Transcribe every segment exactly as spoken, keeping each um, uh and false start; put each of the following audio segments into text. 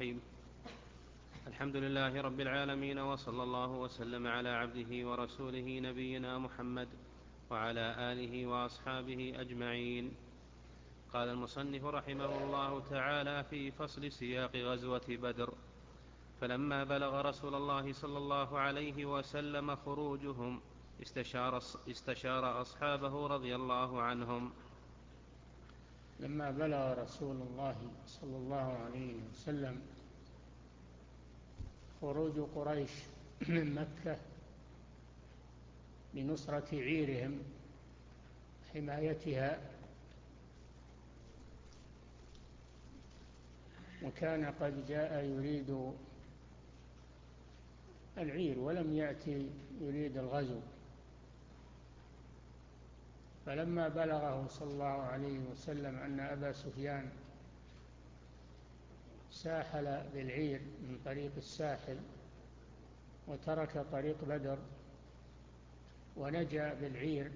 الرحيم. الحمد لله رب العالمين، وصلى الله وسلم على عبده ورسوله نبينا محمد وعلى آله وأصحابه أجمعين. قال المصنف رحمه الله تعالى في فصل سياق غزوة بدر: فلما بلغ رسول الله صلى الله عليه وسلم خروجهم استشار, استشار أصحابه رضي الله عنهم. لما بلغ رسول الله صلى الله عليه وسلم خروج قريش من مكة لنصرة عيرهم حمايتها، وكان قد جاء يريد العير ولم يأتي يريد الغزو، فلما بلغه صلى الله عليه وسلم أن أبا سفيان ساحل بالعير من طريق الساحل وترك طريق بدر ونجا بالعير،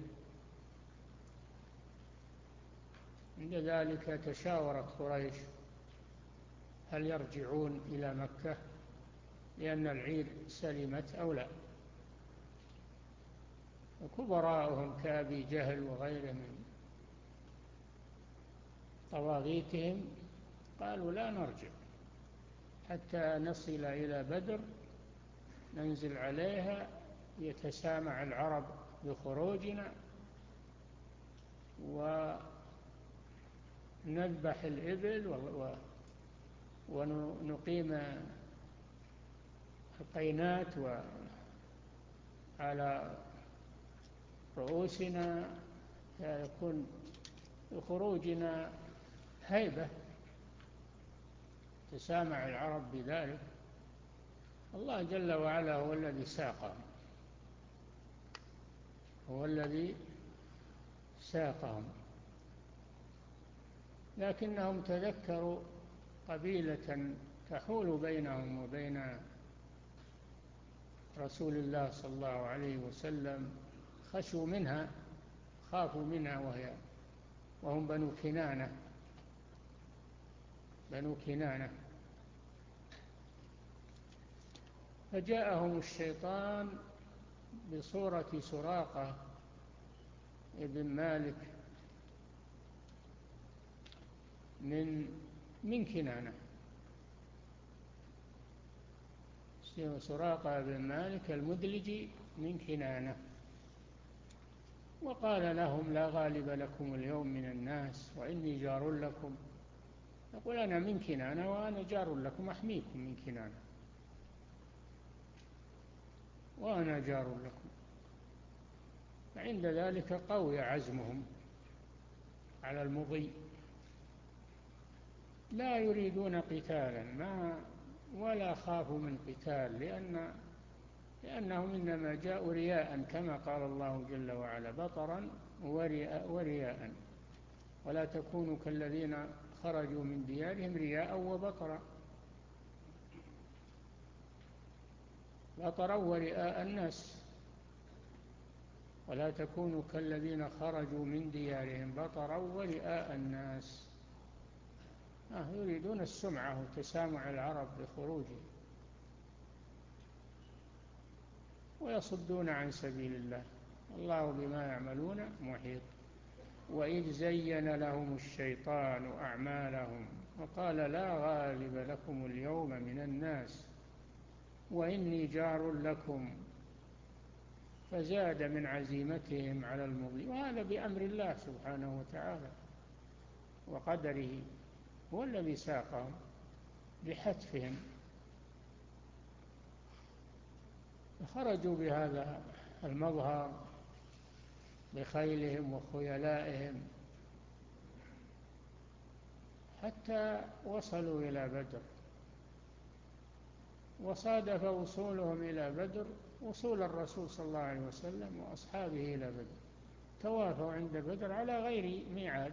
عند ذلك تشاورت قريش هل يرجعون إلى مكة لأن العير سلمت أو لا. وكبراءهم كأبي جهل وغيره من طواغيتهم قالوا لا نرجع حتى نصل إلى بدر ننزل عليها يتسامع العرب بخروجنا ونذبح الإبل ونقيم القينات على رؤوسنا يكون خروجنا هيبة، تسامع العرب بذلك. الله جل وعلا هو الذي ساقهم هو الذي ساقهم لكنهم تذكروا قبيلة تحول بينهم وبين رسول الله صلى الله عليه وسلم، خشوا منها خافوا منها وهي وهم بنو كنانة بنو كنانة فجاءهم الشيطان بصورة سراقة ابن مالك من من كنانة. سراقة بن مالك المدلجي من كنانة، وقال لهم لا غالب لكم اليوم من الناس وإني جار لكم. يقول أنا من كنانة وأنا جار لكم أحميكم من كنانة وأنا جار لكم. فعند ذلك قوي عزمهم على المضي، لا يريدون قتالا ما ولا خافوا من قتال، لأن لأنهم إنما جاءوا رياء كما قال الله جل وعلا بطرا ورياء, ورياء ولا تكونوا كالذين خرجوا من ديارهم رياء وبطرا بطرا ورئاء الناس، ولا تكونوا كالذين خرجوا من ديارهم بطرا ورئاء الناس. آه يريدون السمعة وتسامع العرب بخروجه ويصدون عن سبيل الله، الله بما يعملون محيط. وإذ زين لهم الشيطان أعمالهم وقال لا غالب لكم اليوم من الناس وإني جار لكم فزاد من عزيمتهم على المضي، وهذا بأمر الله سبحانه وتعالى وقدره، هو الذي ساقهم بحتفهم. فخرجوا بهذا المظهر بخيلهم وخيلائهم حتى وصلوا إلى بدر، وصادف وصولهم إلى بدر وصول الرسول صلى الله عليه وسلم وأصحابه إلى بدر، توافوا عند بدر على غير ميعاد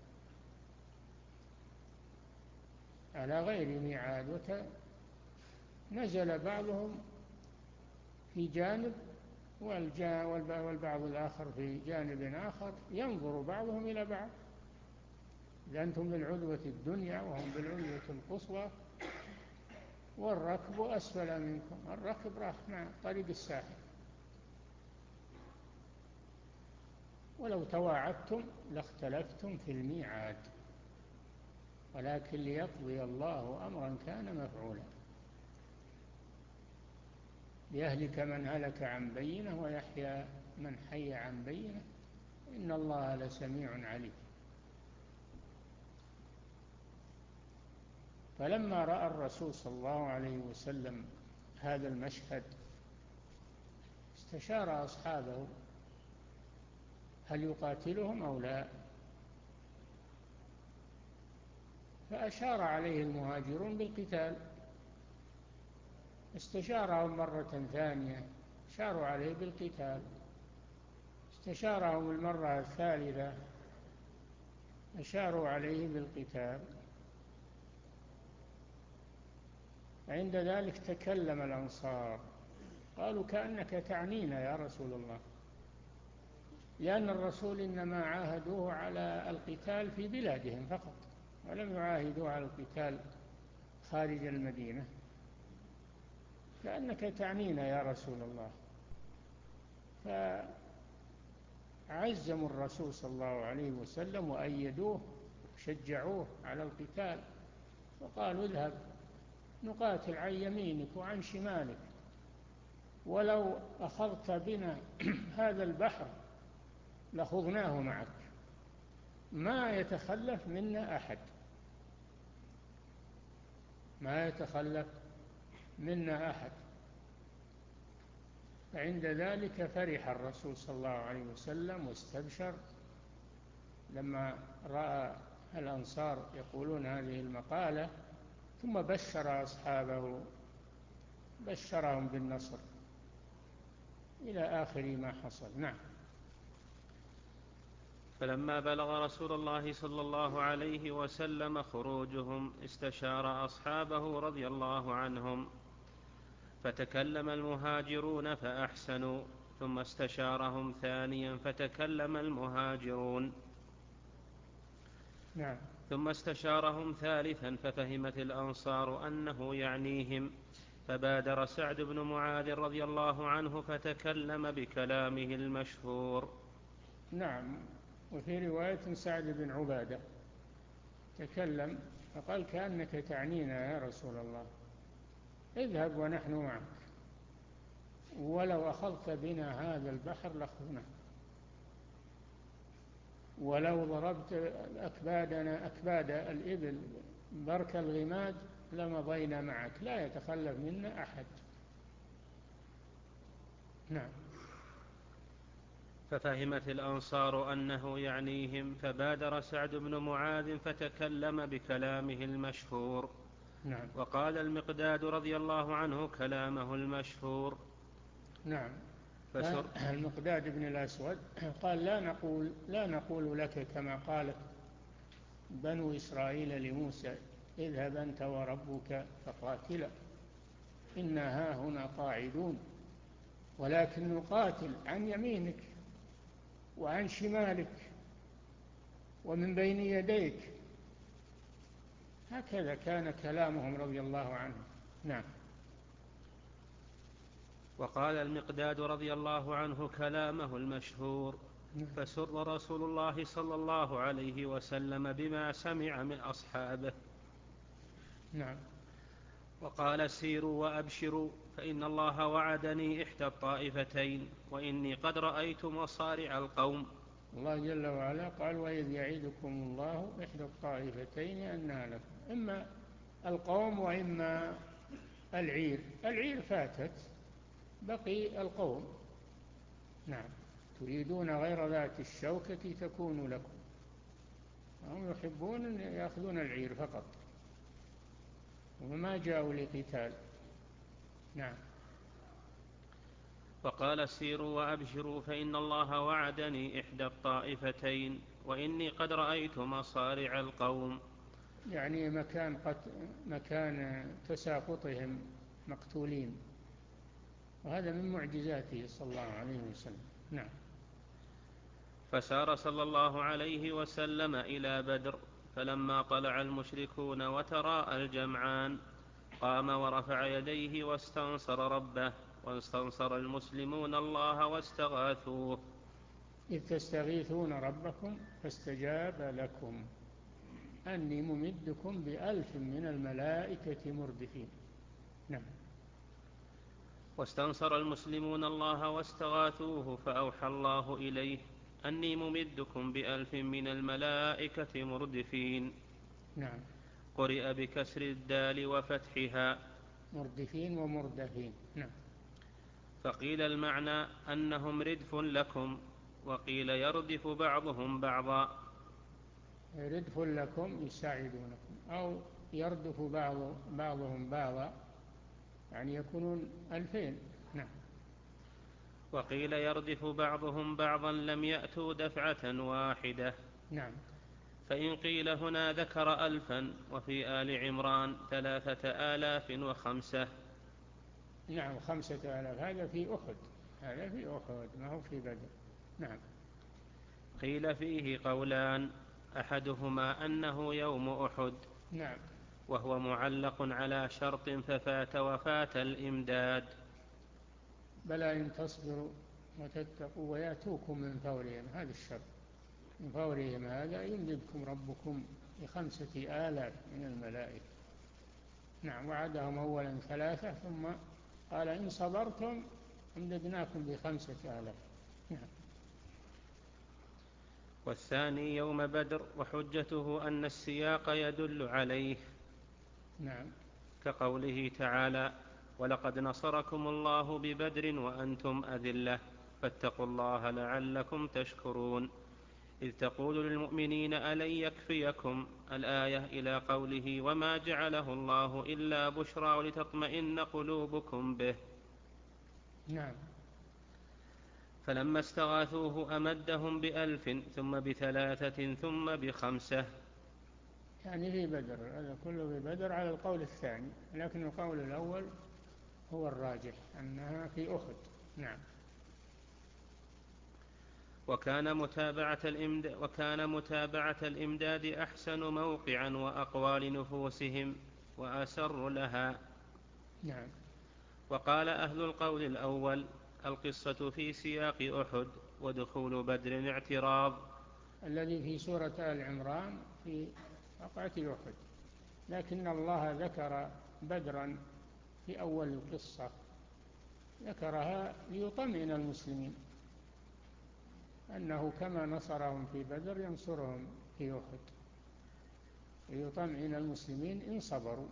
على غير ميعاد ونزل بعضهم في جانب والبعض الآخر في جانب آخر، ينظر بعضهم إلى بعض، إذا أنتم بالعدوة الدنيا وهم بالعدوة القصوى والركب أسفل منكم. الركب راح مع طريق الساحل. ولو تواعدتم لاختلفتم في الميعاد، ولكن ليقضي الله أمرا كان مفعولا ليهلك من هلك عن بينة ويحيى من حي عن بينة إن الله لسميع عليم. فلما رأى الرسول صلى الله عليه وسلم هذا المشهد استشار أصحابه هل يقاتلهم أو لا، فأشار عليه المهاجرون بالقتال. استشارهم مرة ثانية أشاروا عليه بالقتال. استشارهم المرة الثالثة أشاروا عليه بالقتال. عند ذلك تكلم الأنصار قالوا كأنك تعنينا يا رسول الله، لأن الرسول إنما عاهدوه على القتال في بلادهم فقط، ولم يعاهدوه على القتال خارج المدينة. كأنك تعنينا يا رسول الله. فعزموا الرسول صلى الله عليه وسلم وأيدوه وشجعوه على القتال، وقالوا اذهب نقاتل عن يمينك وعن شمالك، ولو أخذت بنا هذا البحر لخضناه معك، ما يتخلف منا أحد، ما يتخلف منا أحد. فعند ذلك فرح الرسول صلى الله عليه وسلم واستبشر لما رأى الأنصار يقولون هذه المقالة، ثم بشر أصحابه، بشرهم بالنصر إلى آخر ما حصل. نعم. فلما بلغ رسول الله صلى الله عليه وسلم خروجهم استشار أصحابه رضي الله عنهم، فتكلم المهاجرون فأحسنوا، ثم استشارهم ثانيا فتكلم المهاجرون، نعم. ثم استشارهم ثالثا ففهمت الأنصار أنه يعنيهم، فبادر سعد بن معاذ رضي الله عنه فتكلم بكلامه المشهور. نعم. وفي رواية سعد بن عبادة تكلم فقال كأنك تعنينا يا رسول الله، اذهب ونحن معك، ولو أخذت بنا هذا البحر لأخذناه، ولو ضربت أكبادنا أكباد الإبل برك الغماد لمضينا معك، لا يتخلف منا أحد. نعم. ففهمت الأنصار أنه يعنيهم، فبادر سعد بن معاذ فتكلم بكلامه المشهور. نعم. وقال المقداد رضي الله عنه كلامه المشهور. نعم. فسر المقداد بن الأسود قال لا نقول, لا نقول لك كما قالت بنو إسرائيل لموسى اذهب أنت وربك فقاتلا إنا هاهنا قاعدون، ولكن نقاتل عن يمينك وعن شمالك ومن بين يديك. هكذا كان كلامهم رضي الله عنهم. نعم. وقال المقداد رضي الله عنه كلامه المشهور. فسر رسول الله صلى الله عليه وسلم بما سمع من أصحابه. نعم. وقال سيروا وأبشروا فإن الله وعدني إحدى الطائفتين وإني قد رأيت مصارع القوم. الله جل وعلا قال وإذ يعيدكم الله إحدى الطائفتين أنها لكم، إما القوم وإما العير. العير فاتت، بقي القوم. نعم. تريدون غير ذات الشوكة تكون لكم. هم يحبون أن يأخذون العير فقط وما جاءوا لقتال. نعم. فقال سيروا وأبشروا فإن الله وعدني إحدى الطائفتين وإني قد رأيت مصارع القوم، يعني مكان, قت... مكان تساقطهم مقتولين، وهذا من معجزاته صلى الله عليه وسلم. نعم. فسار صلى الله عليه وسلم إلى بدر، فلما طلع المشركون وتراءى الجمعان قام ورفع يديه واستنصر ربه، واستنصر المسلمون الله واستغاثوه. إذ تستغيثون ربكم فاستجاب لكم أني ممدكم بألف من الملائكة مردفين. نعم. واستنصر المسلمون الله واستغاثوه فأوحى الله إليه أني ممدكم بألف من الملائكة مردفين. نعم. قرئ بكسر الدال وفتحها مردفين ومردفين. نعم. فقيل المعنى أنهم ردف لكم، وقيل يردف بعضهم بعضا. ردف لكم يساعدونكم، أو يردف بعض بعضهم بعضا، يعني يكونون ألفين. نعم. وقيل يردف بعضهم بعضا لم يأتوا دفعة واحدة. نعم. فإن قيل هنا ذكر ألفا، وفي آل عمران ثلاثة آلاف وخمسة. نعم، خمسة آلاف، هذا في أحد، هذا في أحد ما هو في بدر. نعم. قيل فيه قولان، أحدهما أنه يوم أحد، نعم. وهو معلق على شرط ففات وفات الإمداد. بلى إن تصبروا وتتقوا ويأتوكم من فورهم، هذا الشرط، من فورهم هذا يمددكم ربكم بخمسة آلاف من الملائكة. نعم. وعدهم أولا ثلاثة، ثم قال إن صبرتم أمددناكم بخمسة آلاف. نعم. والثاني يوم بدر، وحجته أن السياق يدل عليه. نعم. كقوله تعالى: ولقد نصركم الله ببدر وأنتم أذلة فاتقوا الله لعلكم تشكرون، إذ تقول للمؤمنين ألن يكفيكم الآية إلى قوله وما جعله الله إلا بشرى ولتطمئن قلوبكم به. نعم. فلما استغاثوه أمدهم بألف ثم بثلاثة ثم بخمسة. يعني في بدر، هذا كله في بدر على القول الثاني، لكن القول الأول هو الراجح أنها في أحد. نعم. وكان متابعة الإمداد, وكان متابعة الإمداد أحسن موقعا وأقوى لنفوسهم وأسر لها. نعم. وقال أهل القول الأول: القصة في سياق أحد، ودخول بدر اعتراض. الذي في سورة آل عمران في وقعة أحد، لكن الله ذكر بدرا في أول القصة، ذكرها ليطمئن المسلمين أنه كما نصرهم في بدر ينصرهم في أحد، ليطمئن المسلمين إن صبروا.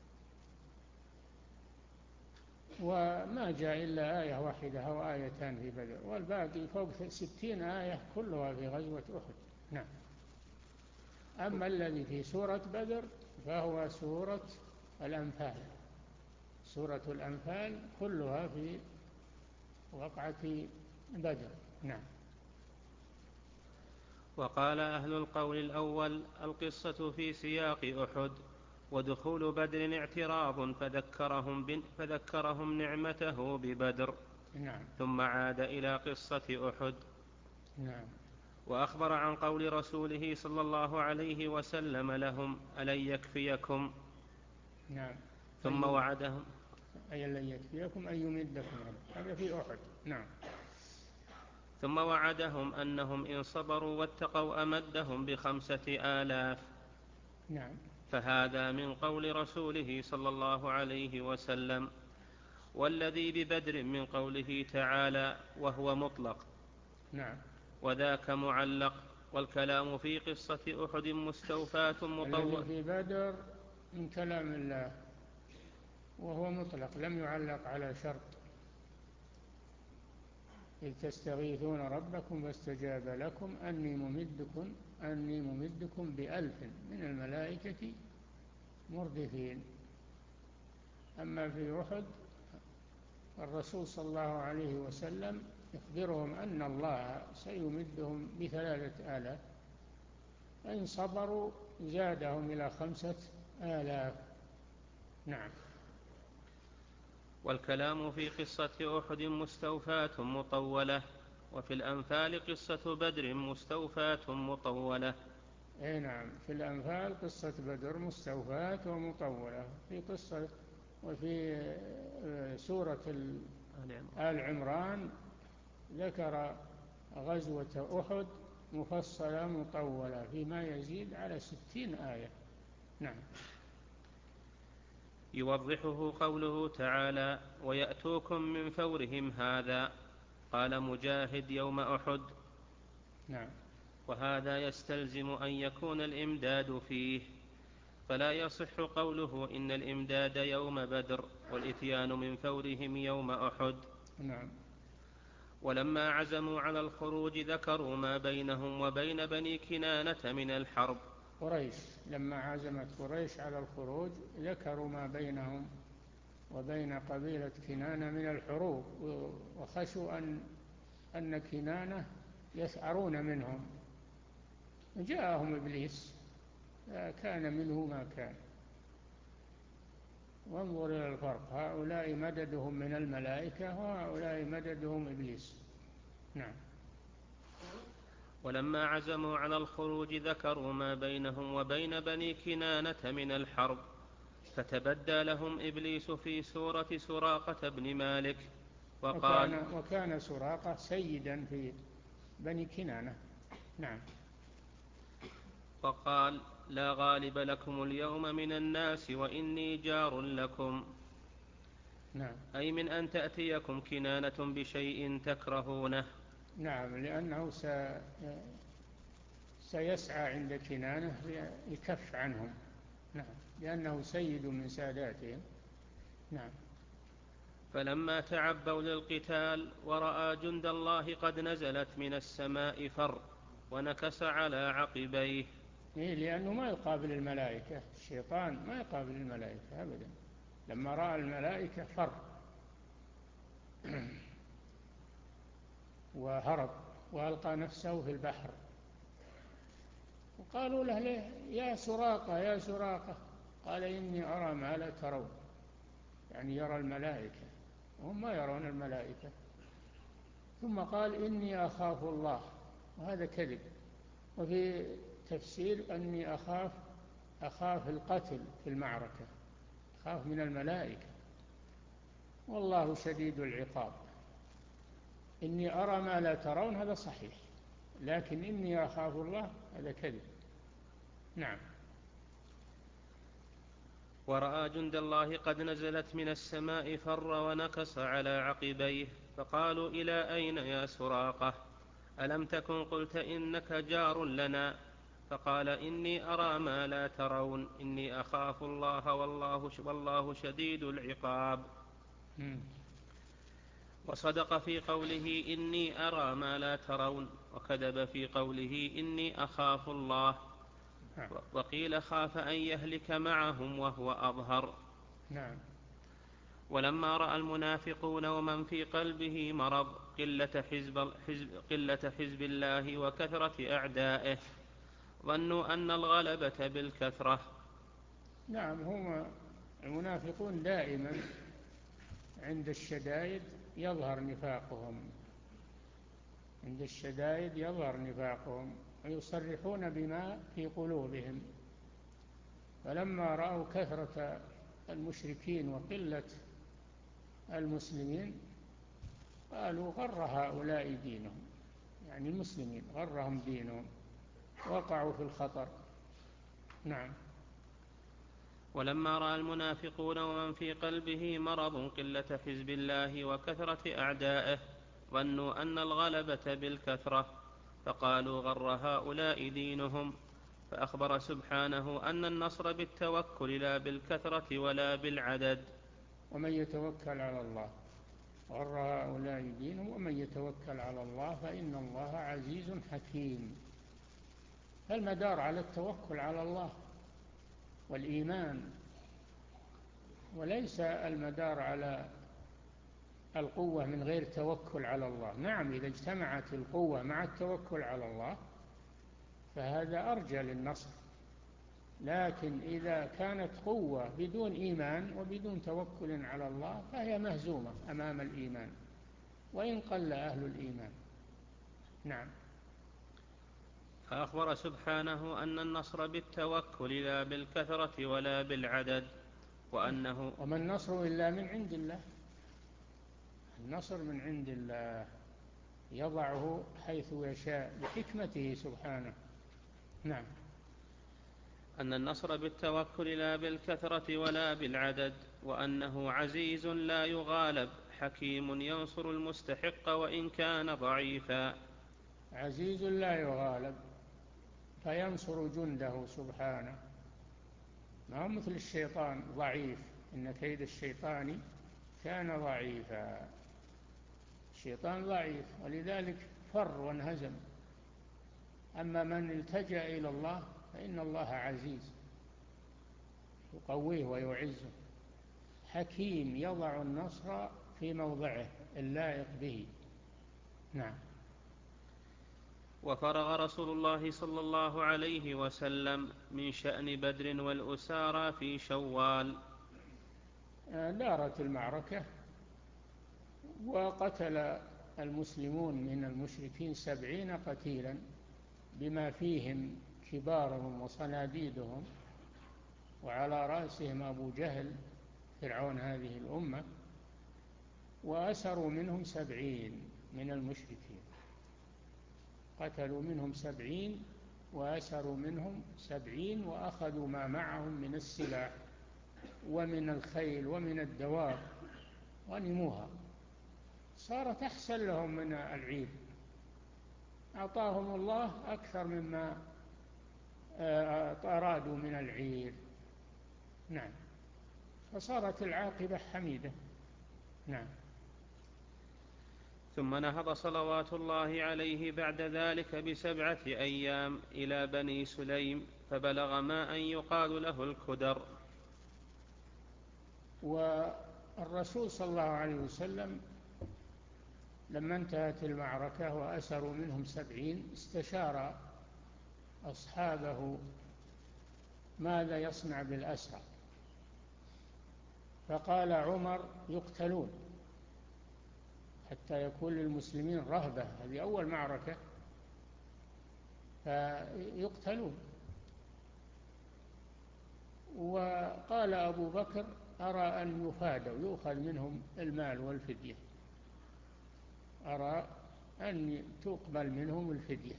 وما جاء إلا آية واحدة أو آيتان في بدر، والباقي فوق ستين آية كلها في غزوة أحد. نعم. أما الذي في سورة بدر فهو سورة الأنفال، سورة الأنفال كلها في وقعة بدر. نعم. وقال أهل القول الأول: القصة في سياق أحد، ودخول بدر اعتراض فذكرهم, فذكرهم نعمته ببدر. نعم. ثم عاد إلى قصة أحد. نعم. وأخبر عن قول رسوله صلى الله عليه وسلم لهم: ألن يكفيكم. نعم. ثم وعدهم أي لن يكفيكم أن يمدكم رب، هذا في أحد. نعم. ثم وعدهم أنهم إن صبروا واتقوا أمدهم بخمسة آلاف. نعم. فهذا من قول رسوله صلى الله عليه وسلم. والذي ببدر من قوله تعالى وهو مطلق. نعم. وذاك معلق. والكلام في قصة أحد مستوفاة مطولة. الذي في بدر من كلام الله وهو مطلق، لم يعلق على شرط. إذ تستغيثون ربكم فاستجاب لكم أني ممدكم أني ممدكم بألف من الملائكة مردفين. أما في أحد الرسول صلى الله عليه وسلم يخبرهم أن الله سيمدهم بثلاثة آلاف، فإن صبروا زادهم إلى خمسة آلاف. نعم. والكلام في قصة أحد مستوفاة مطولة. وفي الأنفال قصة بدر مستوفاة مطولة. أي نعم، في الأنفال قصة بدر مستوفاة ومطولة. في قصة وفي سورة آل عمران ذكر غزوة أحد مفصلة مطولة فيما يزيد على ستين آية. نعم. يوضحه قوله تعالى: ويأتوكم من فورهم هذا. قال مجاهد: يوم أحد. نعم. وهذا يستلزم أن يكون الإمداد فيه، فلا يصح قوله إن الإمداد يوم بدر والإتيان من فورهم يوم أحد. نعم. ولما عزموا على الخروج ذكروا ما بينهم وبين بني كنانة من الحرب. قريش لما عزمت قريش على الخروج ذكروا ما بينهم وبين قبيلة كنانة من الحروب، وخشوا أن أن كنانة يسعرون منهم. جاءهم إبليس كان منه ما كان. وانظر إلى الفرق، هؤلاء مددهم من الملائكة وهؤلاء مددهم إبليس. نعم. ولما عزموا على الخروج ذكروا ما بينهم وبين بني كنانة من الحرب، فتبدى لهم إبليس في سورة سراقة بن مالك وقال: وكان, وكان سراقة سيدا في بني كنانة. نعم. وقال: لا غالب لكم اليوم من الناس وإني جار لكم. نعم. أي من أن تأتيكم كنانة بشيء تكرهونه. نعم، لأنه س... سيسعى عند كنانة ليكف عنهم. نعم، لأنه سيد من ساداتهم. نعم. فلما تعبوا للقتال ورأى جند الله قد نزلت من السماء فر ونكس على عقبيه. إيه، لأنه ما يقابل الملائكة، الشيطان ما يقابل الملائكة أبدا. لما رأى الملائكة فر وهرب وألقى نفسه في البحر. وقالوا له: ليه يا سراقة يا سراقة؟ قال: إني أرى ما لا ترون، يعني يرى الملائكة وهم ما يرون الملائكة. ثم قال: إني أخاف الله، وهذا كذب. وفي تفسير: أني أخاف أخاف القتل في المعركة، أخاف من الملائكة، والله شديد العقاب. إني أرى ما لا ترون هذا صحيح، لكن إني أخاف الله هذا كذب. نعم. ورأى جند الله قد نزلت من السماء فر ونكص على عقبيه، فقالوا: إلى أين يا سراقة؟ ألم تكن قلت إنك جار لنا؟ فقال: إني أرى ما لا ترون، إني أخاف الله والله, والله شديد العقاب. م. وصدق في قوله إني أرى ما لا ترون، وكذب في قوله إني أخاف الله. نعم. وقيل خاف أن يهلك معهم وهو أظهر. نعم. ولما رأى المنافقون ومن في قلبه مرض قلة حزب, حزب, قلة حزب الله وكثرة أعدائه ظنوا أن الغلبة بالكثرة. نعم، هم المنافقون دائما عند الشدائد يظهر نفاقهم، عند الشدائد يظهر نفاقهم ويصرحون بما في قلوبهم. فلما رأوا كثرة المشركين وقلة المسلمين قالوا: غر هؤلاء دينهم، يعني المسلمين غرهم دينهم، وقعوا في الخطر. نعم. ولما رأى المنافقون ومن في قلبه مرض قلة حزب الله وكثرة أعدائه ظنوا أن الغلبة بالكثرة، فقالوا: غر هؤلاء دينهم. فأخبر سبحانه أن النصر بالتوكل لا بالكثرة ولا بالعدد. ومن يتوكل على الله غر هؤلاء دينهم ومن يتوكل على الله فإن الله عزيز حكيم. فالمدار على التوكل على الله والإيمان، وليس المدار على القوة من غير توكل على الله. نعم، إذا اجتمعت القوة مع التوكل على الله فهذا أرجى للنصر، لكن إذا كانت قوة بدون إيمان وبدون توكل على الله فهي مهزومة أمام الإيمان وإن قل أهل الإيمان. نعم. فأخبر سبحانه أن النصر بالتوكل لا بالكثرة ولا بالعدد. وأنه وما النصر إلا من عند الله، النصر من عند الله يضعه حيث يشاء بحكمته سبحانه. نعم. أن النصر بالتوكل لا بالكثرة ولا بالعدد، وأنه عزيز لا يغالب، حكيم ينصر المستحق وإن كان ضعيفا. عزيز لا يغالب فينصر جنده سبحانه، ما هو مثل الشيطان ضعيف، إن كيد الشيطان كان ضعيفا. الشيطان ضعيف ولذلك فر وانهزم، أما من التجأ إلى الله فإن الله عزيز يقويه ويعزه، حكيم يضع النصر في موضعه اللائق به. نعم. وفرغ رسول الله صلى الله عليه وسلم من شأن بدر والأسارى في شوال. دارت المعركة وقتل المسلمون من المشركين سبعين قتيلا بما فيهم كبارهم وصناديدهم، وعلى رأسهم أبو جهل فرعون هذه الأمة، وأسروا منهم سبعين من المشركين، قتلوا منهم سبعين وأسروا منهم سبعين، وأخذوا ما معهم من السلاح ومن الخيل ومن الدواب غنموها، صارت أحسن لهم من العير، أعطاهم الله أكثر مما أرادوا من العير. نعم. فصارت العاقبة حميدة. نعم. ثم نهض صلوات الله عليه بعد ذلك بسبعة أيام إلى بني سليم، فبلغ ما أن يقال له الكدر. والرسول صلى الله عليه وسلم لما انتهت المعركة وأسروا منهم سبعين استشار أصحابه ماذا يصنع بالأسرى، فقال عمر يقتلون حتى يكون للمسلمين رهبة، هذه أول معركة، فيقتلون. وقال أبو بكر أرى أن يفادوا يؤخذ منهم المال والفدية، أرى أن تقبل منهم الفدية،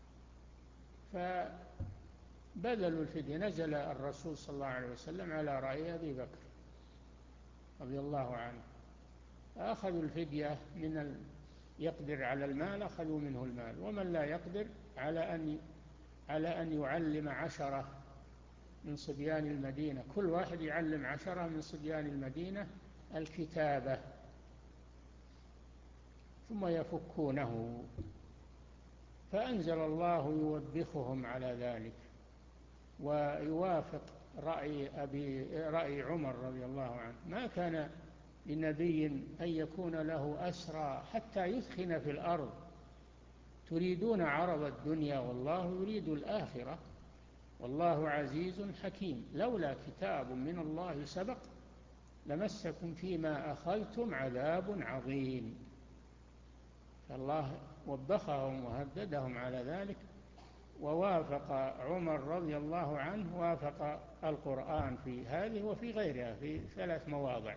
فبذلوا الفدية. نزل الرسول صلى الله عليه وسلم على رأي أبي بكر رضي الله عنه، فأخذوا الفدية من ال... يقدر على المال أخذوا منه المال، ومن لا يقدر على أن على أن يعلم عشرة من صبيان المدينة، كل واحد يعلم عشرة من صبيان المدينة الكتابة ثم يفكونه. فأنزل الله يوبخهم على ذلك ويوافق رأي, أبي رأي عمر رضي الله عنه. ما كان لنبي أن يكون له أسرى حتى يثخن في الأرض، تريدون عرض الدنيا والله يريد الآخرة والله عزيز حكيم، لولا كتاب من الله سبق لمسكم فيما أخذتم عذاب عظيم. فالله وبخهم وهددهم على ذلك، ووافق عمر رضي الله عنه وافق القرآن في هذه وفي غيرها في ثلاث مواضع،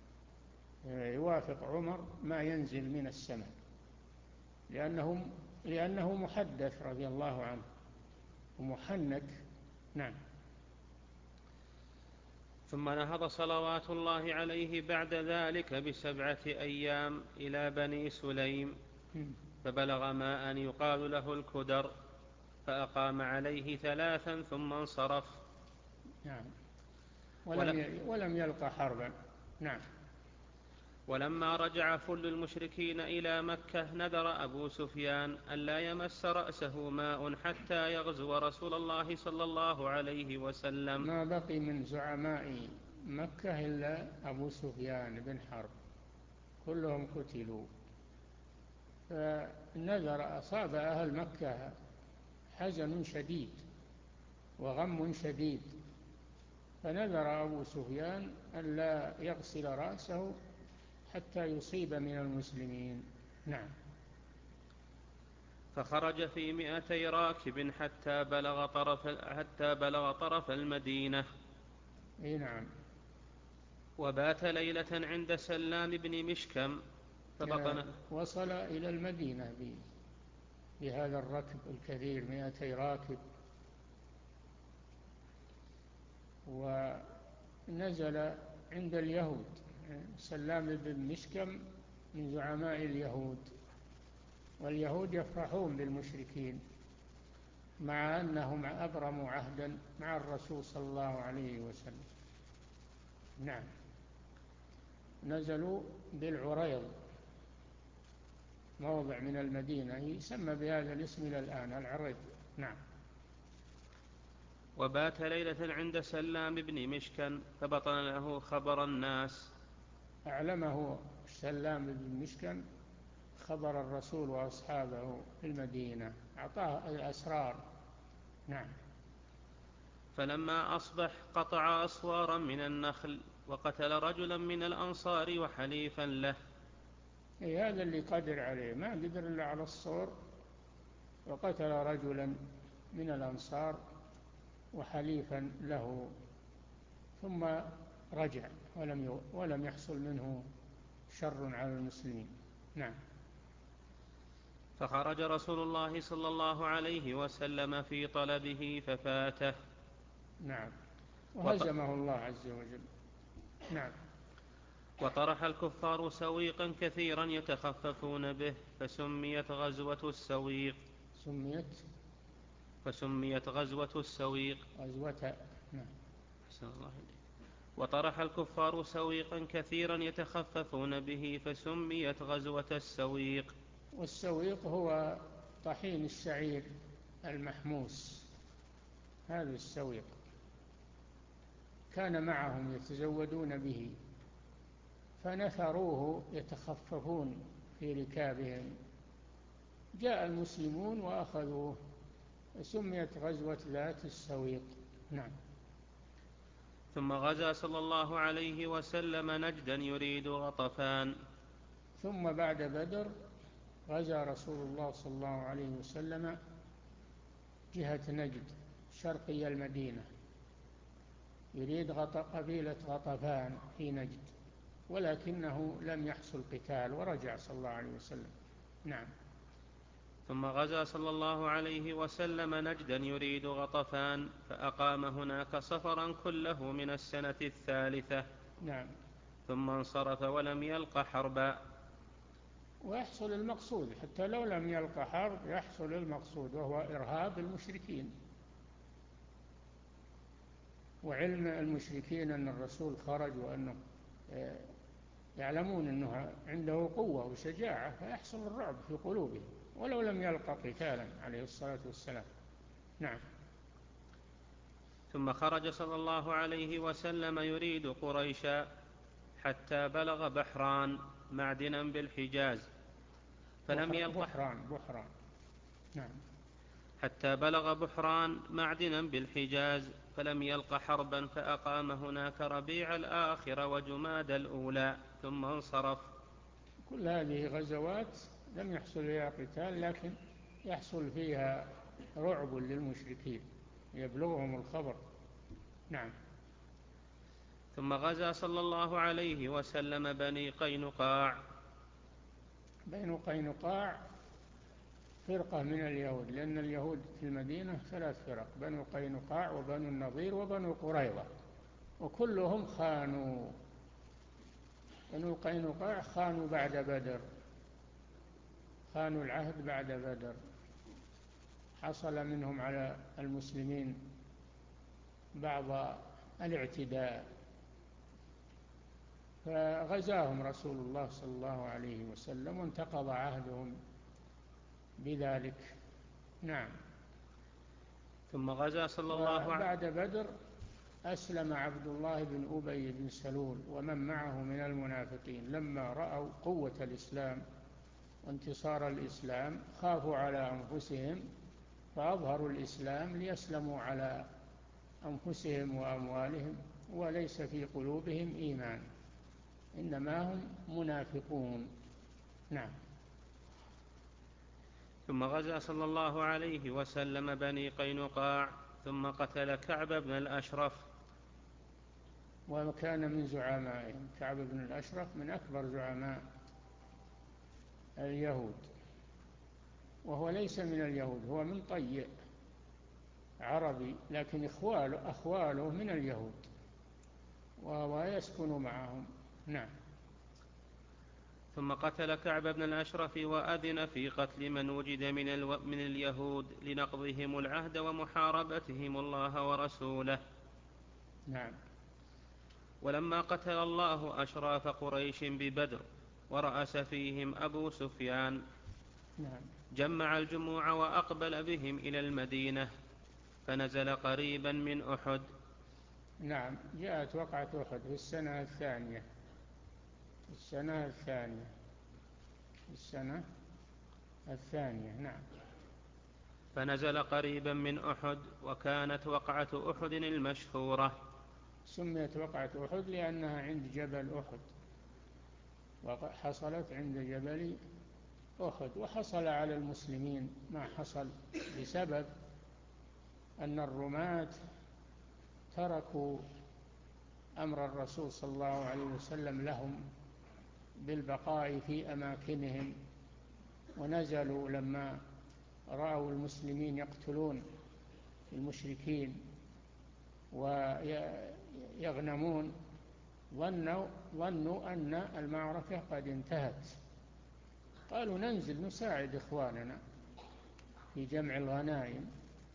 يوافق عمر ما ينزل من السماء لأنه, لأنه محدث رضي الله عنه ومحنك. نعم. ثم نهض صلوات الله عليه بعد ذلك بسبعة أيام إلى بني سليم، فبلغ ما أن يقال له الكدر، فأقام عليه ثلاثا ثم انصرف. نعم. ولم, ولم يلقى حربا. نعم. ولما رجع فل المشركين إلى مكة نذر أبو سفيان ألا يمس رأسه ماء حتى يغزو رسول الله صلى الله عليه وسلم. ما بقي من زعماء مكة إلا أبو سفيان بن حرب، كلهم قتلوا. فالنذر أصاب أهل مكة حزن شديد وغم شديد، فنذر أبو سفيان ألا يغسل رأسه حتى يصيب من المسلمين. نعم. فخرج في مئتي راكب حتى بلغ طرف, حتى بلغ طرف المدينة. أي نعم. وبات ليلة عند سلام بن مشكم فبطن. وصل إلى المدينة بهذا الركب الكثير، مئتي راكب، ونزل عند اليهود. سلام بن مشكم من زعماء اليهود، واليهود يفرحون بالمشركين مع أنهم أبرموا عهدا مع الرسول صلى الله عليه وسلم. نعم. نزلوا بالعريض، موضع من المدينة يسمى بهذا الاسم إلى الآن، العريض. نعم. وبات ليلة عند سلام بن مشكم فبطن له خبر الناس. أعلمه سلام بن مشكم خبر الرسول وأصحابه في المدينة، أعطاه الأسرار. نعم. فلما أصبح قطع أصوارا من النخل وقتل رجلا من الأنصار وحليفا له. إيه هذا اللي قدر عليه، ما قدر إلا على الصور، وقتل رجلا من الأنصار وحليفا له، ثم رجع ولم ولم يحصل منه شر على المسلمين. نعم. فخرج رسول الله صلى الله عليه وسلم في طلبه ففاته. نعم. وهزمه الله عز وجل. نعم. وطرح الكفار سويقا كثيرا يتخففون به فسميت غزوة السويق. سميت فسميت غزوة السويق غزوة. نعم. أحسن الله إليك. وطرح الكفار سويقا كثيرا يتخففون به فسميت غزوة السويق. والسويق هو طحين الشعير المحموس، هذا السويق كان معهم يتزودون به، فنثروه يتخففون في ركابهم، جاء المسلمون وأخذوه، سميت غزوة ذات السويق. نعم. ثم غزا صلى الله عليه وسلم نجدا يريد غطفان. ثم بعد بدر غزا رسول الله صلى الله عليه وسلم جهة نجد شرقي المدينة، يريد قبيلة غطفان في نجد، ولكنه لم يحصل قتال ورجع صلى الله عليه وسلم. نعم. ثم غزا صلى الله عليه وسلم نجدا يريد غطفان فأقام هناك صفرا كله من السنة الثالثة. نعم. ثم انصرف ولم يلق حربا. ويحصل المقصود، حتى لو لم يلق حرب يحصل المقصود، وهو إرهاب المشركين. وعلم المشركين أن الرسول خرج وأنه يعلمون أنه عنده قوة وشجاعة، فيحصل الرعب في قلوبهم ولو لم يلق قتالا عليه الصلاة والسلام. نعم. ثم خرج صلى الله عليه وسلم يريد قريشا حتى بلغ بحران معدنا بالحجاز فلم يلق بحران بحران نعم. حتى بلغ بحران معدنا بالحجاز فلم يلق حربا فأقام هناك ربيع الآخر وجماد الأولى ثم انصرف. كل هذه غزوات لم يحصل فيها قتال، لكن يحصل فيها رعب للمشركين يبلغهم الخبر. نعم. ثم غزا صلى الله عليه وسلم بني قينقاع. بني قينقاع فرقة من اليهود، لأن اليهود في المدينة ثلاث فرق: بنو قينقاع وبنو النضير وبنو قريظة، وكلهم خانوا. بنو قينقاع خانوا بعد بدر، خانوا العهد بعد بدر، حصل منهم على المسلمين بعض الاعتداء، فغزاهم رسول الله صلى الله عليه وسلم وانتقض عهدهم بذلك. نعم. ثم غزا صلى الله عليه وبعد بدر أسلم عبد الله بن أبي بن سلول ومن معه من المنافقين، لما رأوا قوة الإسلام وانتصار الإسلام خافوا على أنفسهم فأظهروا الإسلام ليسلموا على أنفسهم وأموالهم، وليس في قلوبهم إيمان، إنما هم منافقون. نعم. ثم غزا صلى الله عليه وسلم بني قينقاع ثم قتل كعب بن الأشرف. وكان من زعمائهم. كعب بن الأشرف من أكبر زعماء اليهود، وهو ليس من اليهود، هو من طي عربي، لكن إخواله, أخواله من اليهود ويسكن معهم. نعم. ثم قتل كعب بن الأشرف وأذن في قتل من وجد من, الو... من اليهود لنقضهم العهد ومحاربتهم الله ورسوله. نعم. ولما قتل الله أشراف قريش ببدر ورأس فيهم أبو سفيان نعم. جمع الجموع وأقبل بهم إلى المدينة فنزل قريبا من أحد. نعم. جاءت وقعة أحد في السنة الثانية السنة الثانية السنة الثانية نعم. فنزل قريبا من أحد، وكانت وقعة أحد المشهورة. سميت وقعة أحد لأنها عند جبل أحد، وحصلت عند جبل أحد. وحصل على المسلمين ما حصل بسبب أن الرماة تركوا أمر الرسول صلى الله عليه وسلم لهم بالبقاء في أماكنهم، ونزلوا لما رأوا المسلمين يقتلون المشركين ويغنمون، ظنوا, ظنوا أن المعركة قد انتهت، قالوا ننزل نساعد إخواننا في جمع الغنائم.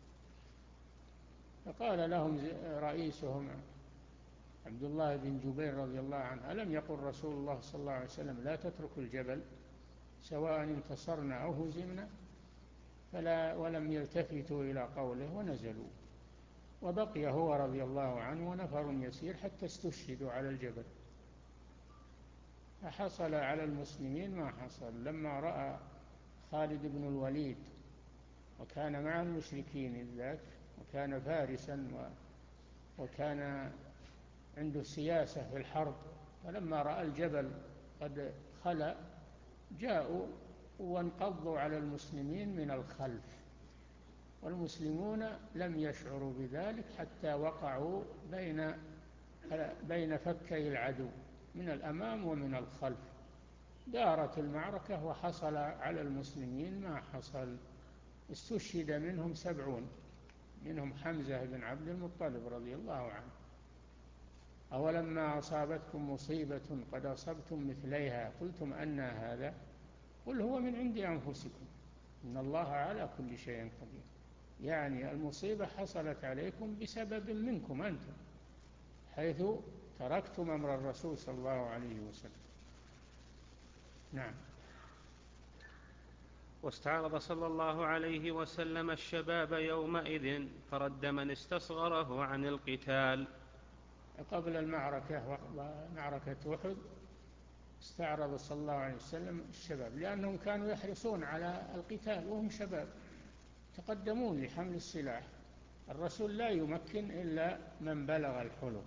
فقال لهم رئيسهم عبد الله بن جبير رضي الله عنه: ألم يقل رسول الله صلى الله عليه وسلم لا تتركوا الجبل سواء انتصرنا أو هزمنا؟ فلا ولم يلتفتوا إلى قوله ونزلوا، وبقي هو رضي الله عنه ونفر يسير حتى استشهدوا على الجبل. فحصل على المسلمين ما حصل لما رأى خالد بن الوليد، وكان مع المشركين إذ ذاك، وكان فارسا وكان عنده سياسة في الحرب. فلما رأى الجبل قد خلأ جاءوا وانقضوا على المسلمين من الخلف، والمسلمون لم يشعروا بذلك حتى وقعوا بين بين فكي العدو من الأمام ومن الخلف. دارت المعركة وحصل على المسلمين ما حصل، استشهد منهم سبعون، منهم حمزة بن عبد المطلب رضي الله عنه. أولما أصابتكم مصيبة قد أصبتم مثليها قلتم أنى هذا قل هو من عند أنفسكم إن الله على كل شيء قدير. يعني المصيبة حصلت عليكم بسبب منكم أنتم، حيث تركتم أمر الرسول صلى الله عليه وسلم. نعم. واستعرض صلى الله عليه وسلم الشباب يومئذ فرد من استصغره عن القتال. قبل المعركة ومعركة أحد استعرض صلى الله عليه وسلم الشباب، لأنهم كانوا يحرصون على القتال وهم شباب تقدمون لحمل السلاح. الرسول لا يمكن إلا من بلغ الحلم،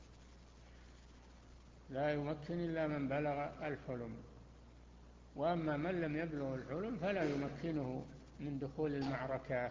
لا يمكن إلا من بلغ الحلم، وأما من لم يبلغ الحلم فلا يمكنه من دخول المعركة.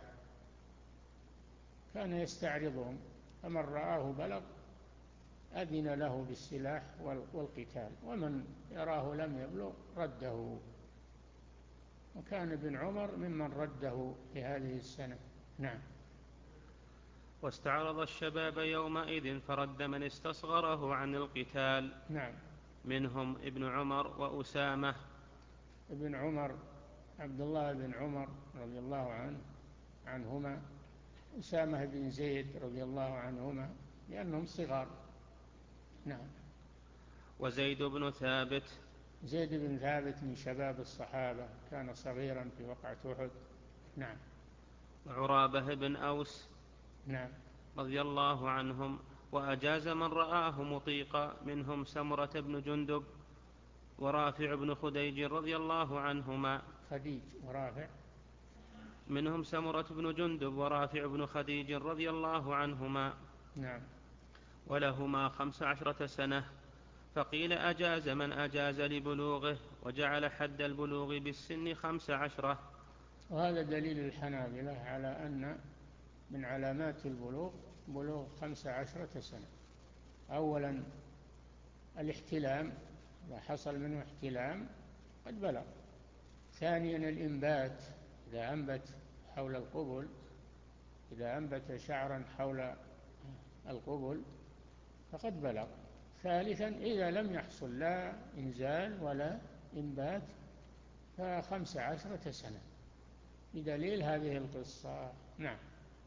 كان يستعرضهم، فمن رآه بلغ أذن له بالسلاح والقتال، ومن يراه لم يبلغ رده. وكان ابن عمر ممن رده في هذه السنة. نعم. واستعرض الشباب يومئذ فرد من استصغره عن القتال. نعم. منهم ابن عمر وأسامة. ابن عمر عبد الله بن عمر رضي الله عنه عنهما، أسامة بن زيد رضي الله عنهما، لأنهم صغار. نعم. وزيد بن ثابت. زيد بن ثابت من شباب الصحابة، كان صغيرا في وقعة أحد. نعم. وعرابة بن أوس. نعم. رضي الله عنهم. وأجاز من رآه مطيقا، منهم سمرة بن جندب ورافع بن خديج رضي الله عنهما. خديج ورافع. منهم سمرة بن جندب ورافع بن خديج رضي الله عنهما. نعم. ولهما خمس عشرة سنة. فقيل أجاز من أجاز لبلوغه، وجعل حد البلوغ بالسن خمس عشرة. وهذا دليل الحنابلة على أن من علامات البلوغ بلوغ خمس عشرة سنة. أولا الاحتلام، إذا حصل منه احتلام قد بلغ. ثانيا الإنبات، إذا أنبت حول القبل، إذا أنبت شعرا حول القبل فقد بلغ. ثالثا إذا لم يحصل لا إنزال ولا إنبات فخمس عشرة سنة، بدليل هذه القصة. نعم.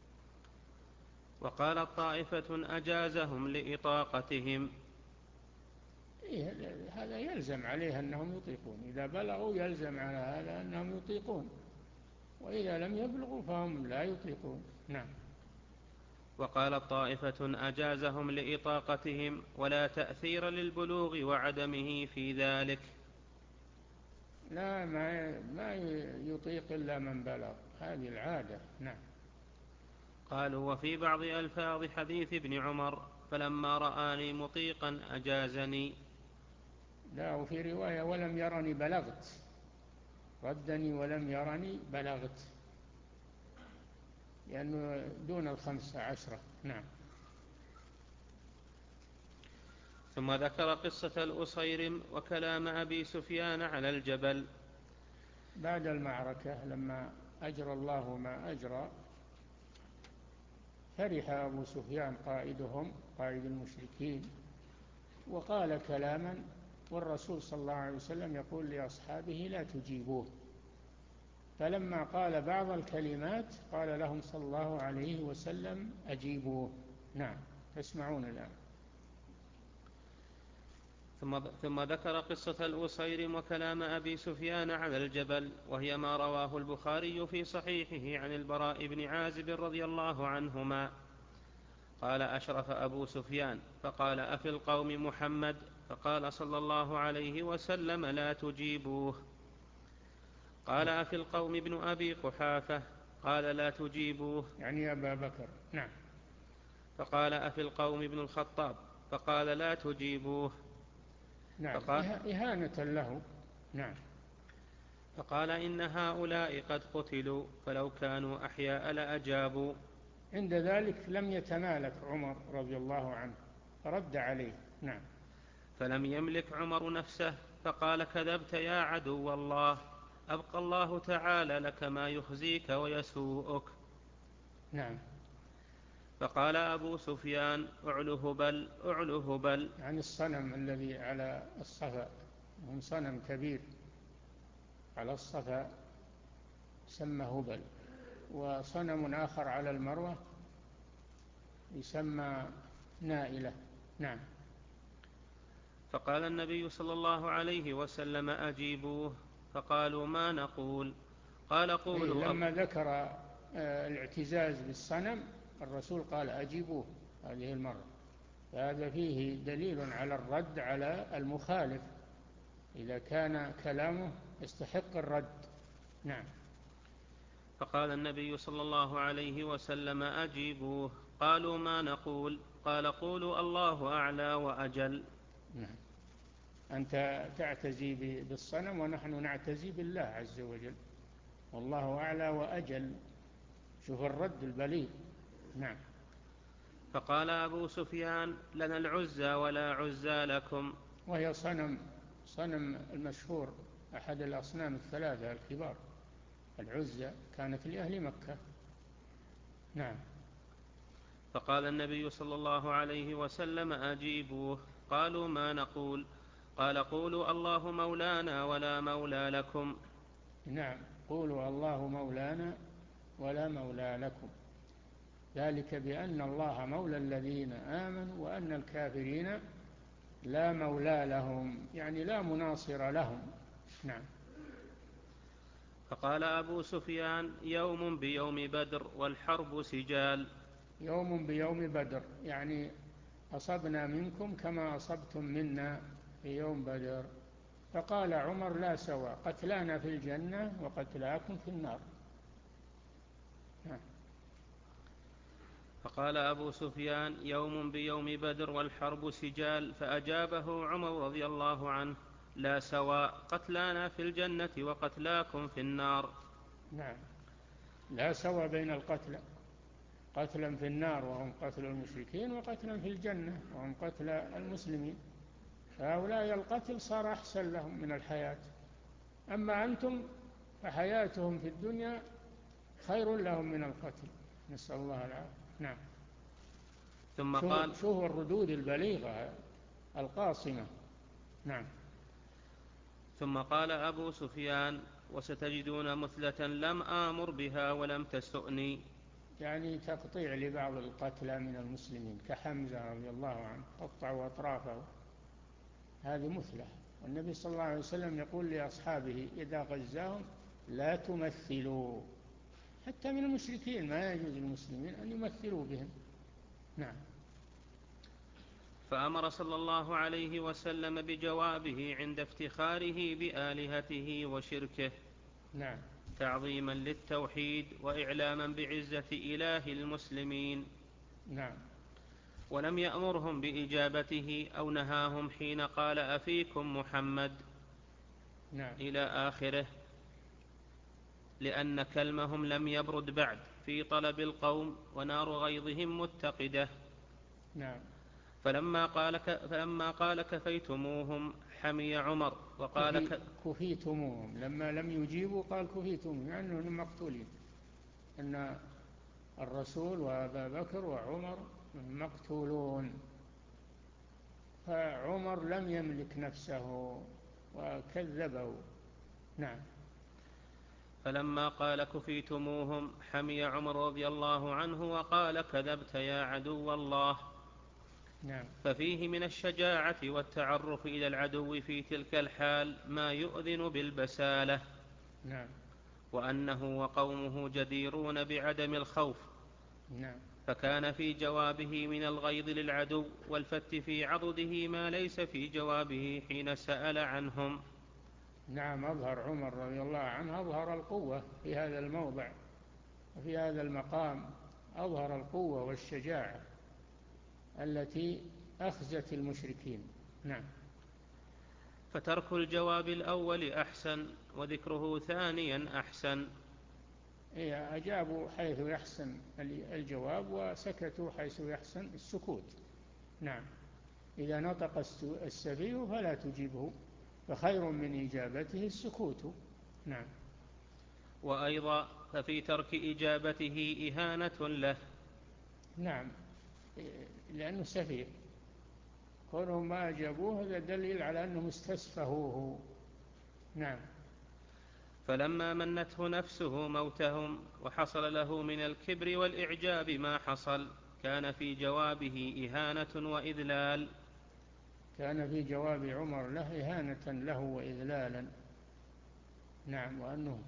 وقال طائفة أجازهم لإطاقتهم. إيه هذا يلزم عليه أنهم يطيقون، إذا بلغوا يلزم على هذا أنهم يطيقون، وإذا لم يبلغوا فهم لا يطيقون. نعم. وقال طائفة أجازهم لإطاقتهم ولا تأثير للبلوغ وعدمه في ذلك. لا، ما ما يطيق إلا من بلغ، هذه العادة. نعم. قالوا وفي بعض ألفاظ حديث ابن عمر فلما رآني مطيقا أجازني. لا، وفي رواية ولم يرني بلغت، ردني ولم يرني بلغت، لأنه دون الخمسة عشرة. نعم. ثم ذكر قصة الأصيرم وكلام أبي سفيان على الجبل. بعد المعركة لما أجرى الله ما أجرى، فرح أبو سفيان قائدهم قائد المشركين وقال كلاما، والرسول صلى الله عليه وسلم يقول لأصحابه لا تجيبوه، فلما قال بعض الكلمات قال لهم صلى الله عليه وسلم أجيبوه. نعم. تسمعون الآن. ثم, ثم ذكر قصة الأصيرم وكلام أبي سفيان على الجبل، وهي ما رواه البخاري في صحيحه عن البراء بن عازب رضي الله عنهما قال أشرف أبو سفيان فقال أفي القوم محمد؟ فقال صلى الله عليه وسلم لا تجيبوه. قال أفي القوم ابن أبي قحافة؟ قال لا تجيبوه، يعني أبا بكر. نعم. فقال أفي القوم ابن الخطاب؟ فقال لا تجيبوه. نعم، فقال, إهانة له. نعم. فقال إن هؤلاء قد قتلوا فلو كانوا أحياء لأجابوا. عند ذلك لم يتمالك عمر رضي الله عنه فرد عليه. نعم. فلم يملك عمر نفسه فقال كذبت يا عدو الله، أبقى الله تعالى لك ما يخزيك ويسوءك. نعم. فقال أبو سفيان اعله بل اعله بل، عن الصنم الذي على الصفا، هم صنم كبير على الصفا يسمى هبل، وصنم آخر على المروة يسمى نائلة. نعم. فقال النبي صلى الله عليه وسلم أجيبوه. فقالوا ما نقول؟ قال قولوا لما ذكر الاعتزاز بالصنم الرسول قال أجيبوه هذه المرة، فهذا فيه دليل على الرد على المخالف إذا كان كلامه يستحق الرد. نعم. فقال النبي صلى الله عليه وسلم أجيبوه. قالوا ما نقول؟ قال قولوا الله أعلى وأجل. نعم. أنت تعتزي بالصنم ونحن نعتزي بالله عز وجل، والله أعلى وأجل. شوف الرد البليغ. نعم. فقال أبو سفيان لنا العزى ولا عزى لكم. وهي صنم صنم المشهور، أحد الأصنام الثلاثة الكبار. العزى كانت لأهل مكة. نعم. فقال النبي صلى الله عليه وسلم أجيبوه. قالوا ما نقول؟ قال قولوا الله مولانا ولا مولى لكم. نعم، قولوا الله مولانا ولا مولى لكم، ذلك بأن الله مولى الذين آمنوا وأن الكافرين لا مولى لهم، يعني لا مناصر لهم. نعم. فقال أبو سفيان يوم بيوم بدر والحرب سجال. يوم بيوم بدر يعني أصبنا منكم كما أصبتم منا في يوم بدر. فقال عمر لا سواء، قتلانا في الجنة وقتلاكم في النار. نعم. فقال أبو سفيان يوم بيوم بدر والحرب سجال. فأجابه عمر رضي الله عنه لا سواء، قتلانا في الجنة وقتلاكم في النار. نعم، لا سواء بين القتلى، قتلا في النار وهم قتل المشركين، وقتلا في الجنة وهم قتل المسلمين. فهؤلاء القتل صار أحسن لهم من الحياة، أما أنتم فحياتهم في الدنيا خير لهم من القتل، نسأل الله العافية. نعم. ثم قال: شوف شوف الردود البليغة القاصمة. نعم. ثم قال أبو سفيان: وستجدون مثلة لم آمر بها ولم تسؤني. يعني تقطيع لبعض القتلى من المسلمين كحمزة رضي الله عنه، قطعوا أطرافه، هذه مثلة. والنبي صلى الله عليه وسلم يقول لأصحابه إذا غزاهم: لا تمثلوا. حتى من المشركين ما يجوز للمسلمين أن يمثلوا بهم. نعم. فأمر صلى الله عليه وسلم بجوابه عند افتخاره بآلهته وشركه، نعم. تعظيما للتوحيد وإعلاما بعزة إله المسلمين. نعم. ولم يأمرهم بإجابته أو نهاهم حين قال: أفيكم محمد، نعم. إلى آخره، لأن كلمهم لم يبرد بعد في طلب القوم ونار غيظهم متقدة. نعم. فلما قال, ك فلما قال كفيتموهم حمي عمر وقال: كفي ك كفيتموهم. لما لم يجيبوا قال كفيتموهم، يعني أنهم مقتولين، أن الرسول وأبا بكر وعمر مقتولون. فعمر لم يملك نفسه وكذبه. نعم. فلما قال كفيتموهم حمي عمر رضي الله عنه وقال: كذبت يا عدو الله. نعم. ففيه من الشجاعة والتعرف إلى العدو في تلك الحال ما يؤذن بالبسالة، نعم. وأنه وقومه جديرون بعدم الخوف. نعم. فكان في جوابه من الغيظ للعدو والفت في عضده ما ليس في جوابه حين سأل عنهم. نعم. أظهر عمر رضي الله عنه أظهر القوة في هذا الموضع وفي هذا المقام، أظهر القوة والشجاعة التي أخزت المشركين. نعم. فترك الجواب الأول أحسن، وذكره ثانيا أحسن. أجابوا حيث يحسن الجواب وسكتوا حيث يحسن السكوت. نعم. إذا نطق السفيه فلا تجيبه، فخير من إجابته السكوت. نعم. وأيضا ففي ترك إجابته إهانة له. نعم. لأنه سفيه، كونهم ما أجابوه هذا دليل على أنهم استسفهوه. نعم. فلما منته نفسه موتهم وحصل له من الكبر والإعجاب ما حصل، كان في جوابه إهانة وإذلال. كان في جواب عمر له إهانة له وإذلالا. نعم. وأنه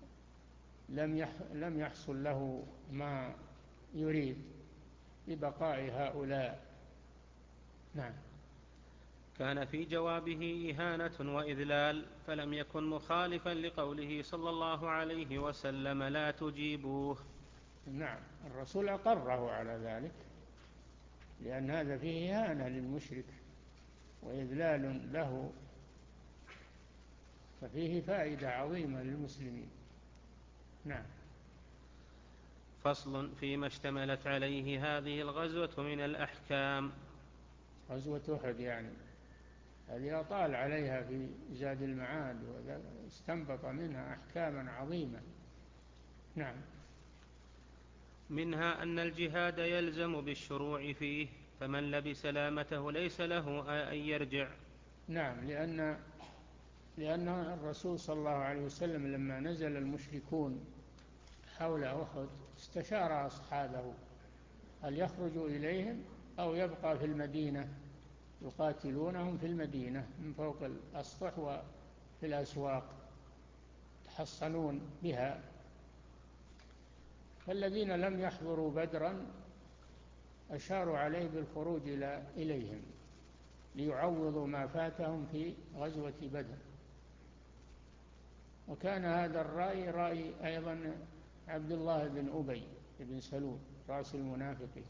لم لم يحصل له ما يريد ببقاء هؤلاء. نعم. كان في جوابه إهانة وإذلال، فلم يكن مخالفا لقوله صلى الله عليه وسلم: لا تجيبوه. نعم. الرسول أقره على ذلك، لأن هذا فيه إهانة للمشرك وإذلال له، ففيه فائدة عظيمة للمسلمين. نعم. فصل فيما اشتملت عليه هذه الغزوة من الأحكام. غزوة أحد يعني هذه أطال عليها في زاد المعاد واستنبط منها أحكاما عظيمة. نعم. منها أن الجهاد يلزم بالشروع فيه، فمن لبس لامته ليس له أن يرجع. نعم. لأن لأن الرسول صلى الله عليه وسلم لما نزل المشركون حول أحد استشار أصحابه هل يخرجوا إليهم أو يبقى في المدينة يقاتلونهم في المدينة من فوق الأسطح وفي الأسواق يتحصنون بها. فالذين لم يحضروا بدرا أشاروا عليه بالخروج إليهم ليعوضوا ما فاتهم في غزوة بدر. وكان هذا الرأي رأي أيضا عبد الله بن أبي بن سلول رأس المنافقين.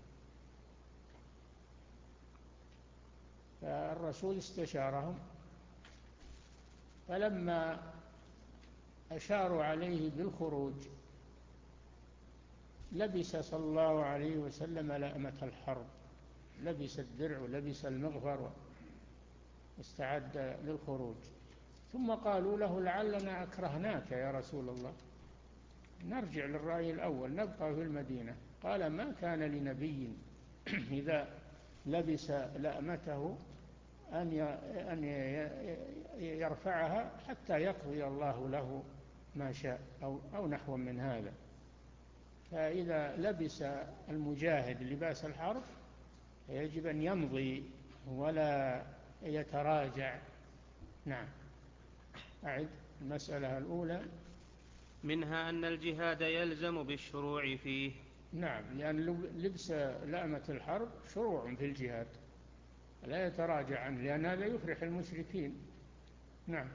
فالرسول استشارهم، فلما أشاروا عليه بالخروج لبس صلى الله عليه وسلم لأمة الحرب، لبس الدرع ولبس المغفر واستعد للخروج. ثم قالوا له لعلنا أكرهناك يا رسول الله، نرجع للرأي الأول نبقى في المدينة. قال ما كان لنبي إذا لبس لأمته أن يرفعها حتى يقضي الله له ما شاء أو, أو نحو من هذا. فإذا لبس المجاهد لباس الحرب يجب أن يمضي ولا يتراجع. نعم. أعد المسألة الأولى. منها أن الجهاد يلزم بالشروع فيه. نعم، لأن لبس لأمة الحرب شروع في الجهاد لا يتراجع عنه، لأن هذا يفرح المشركين. نعم.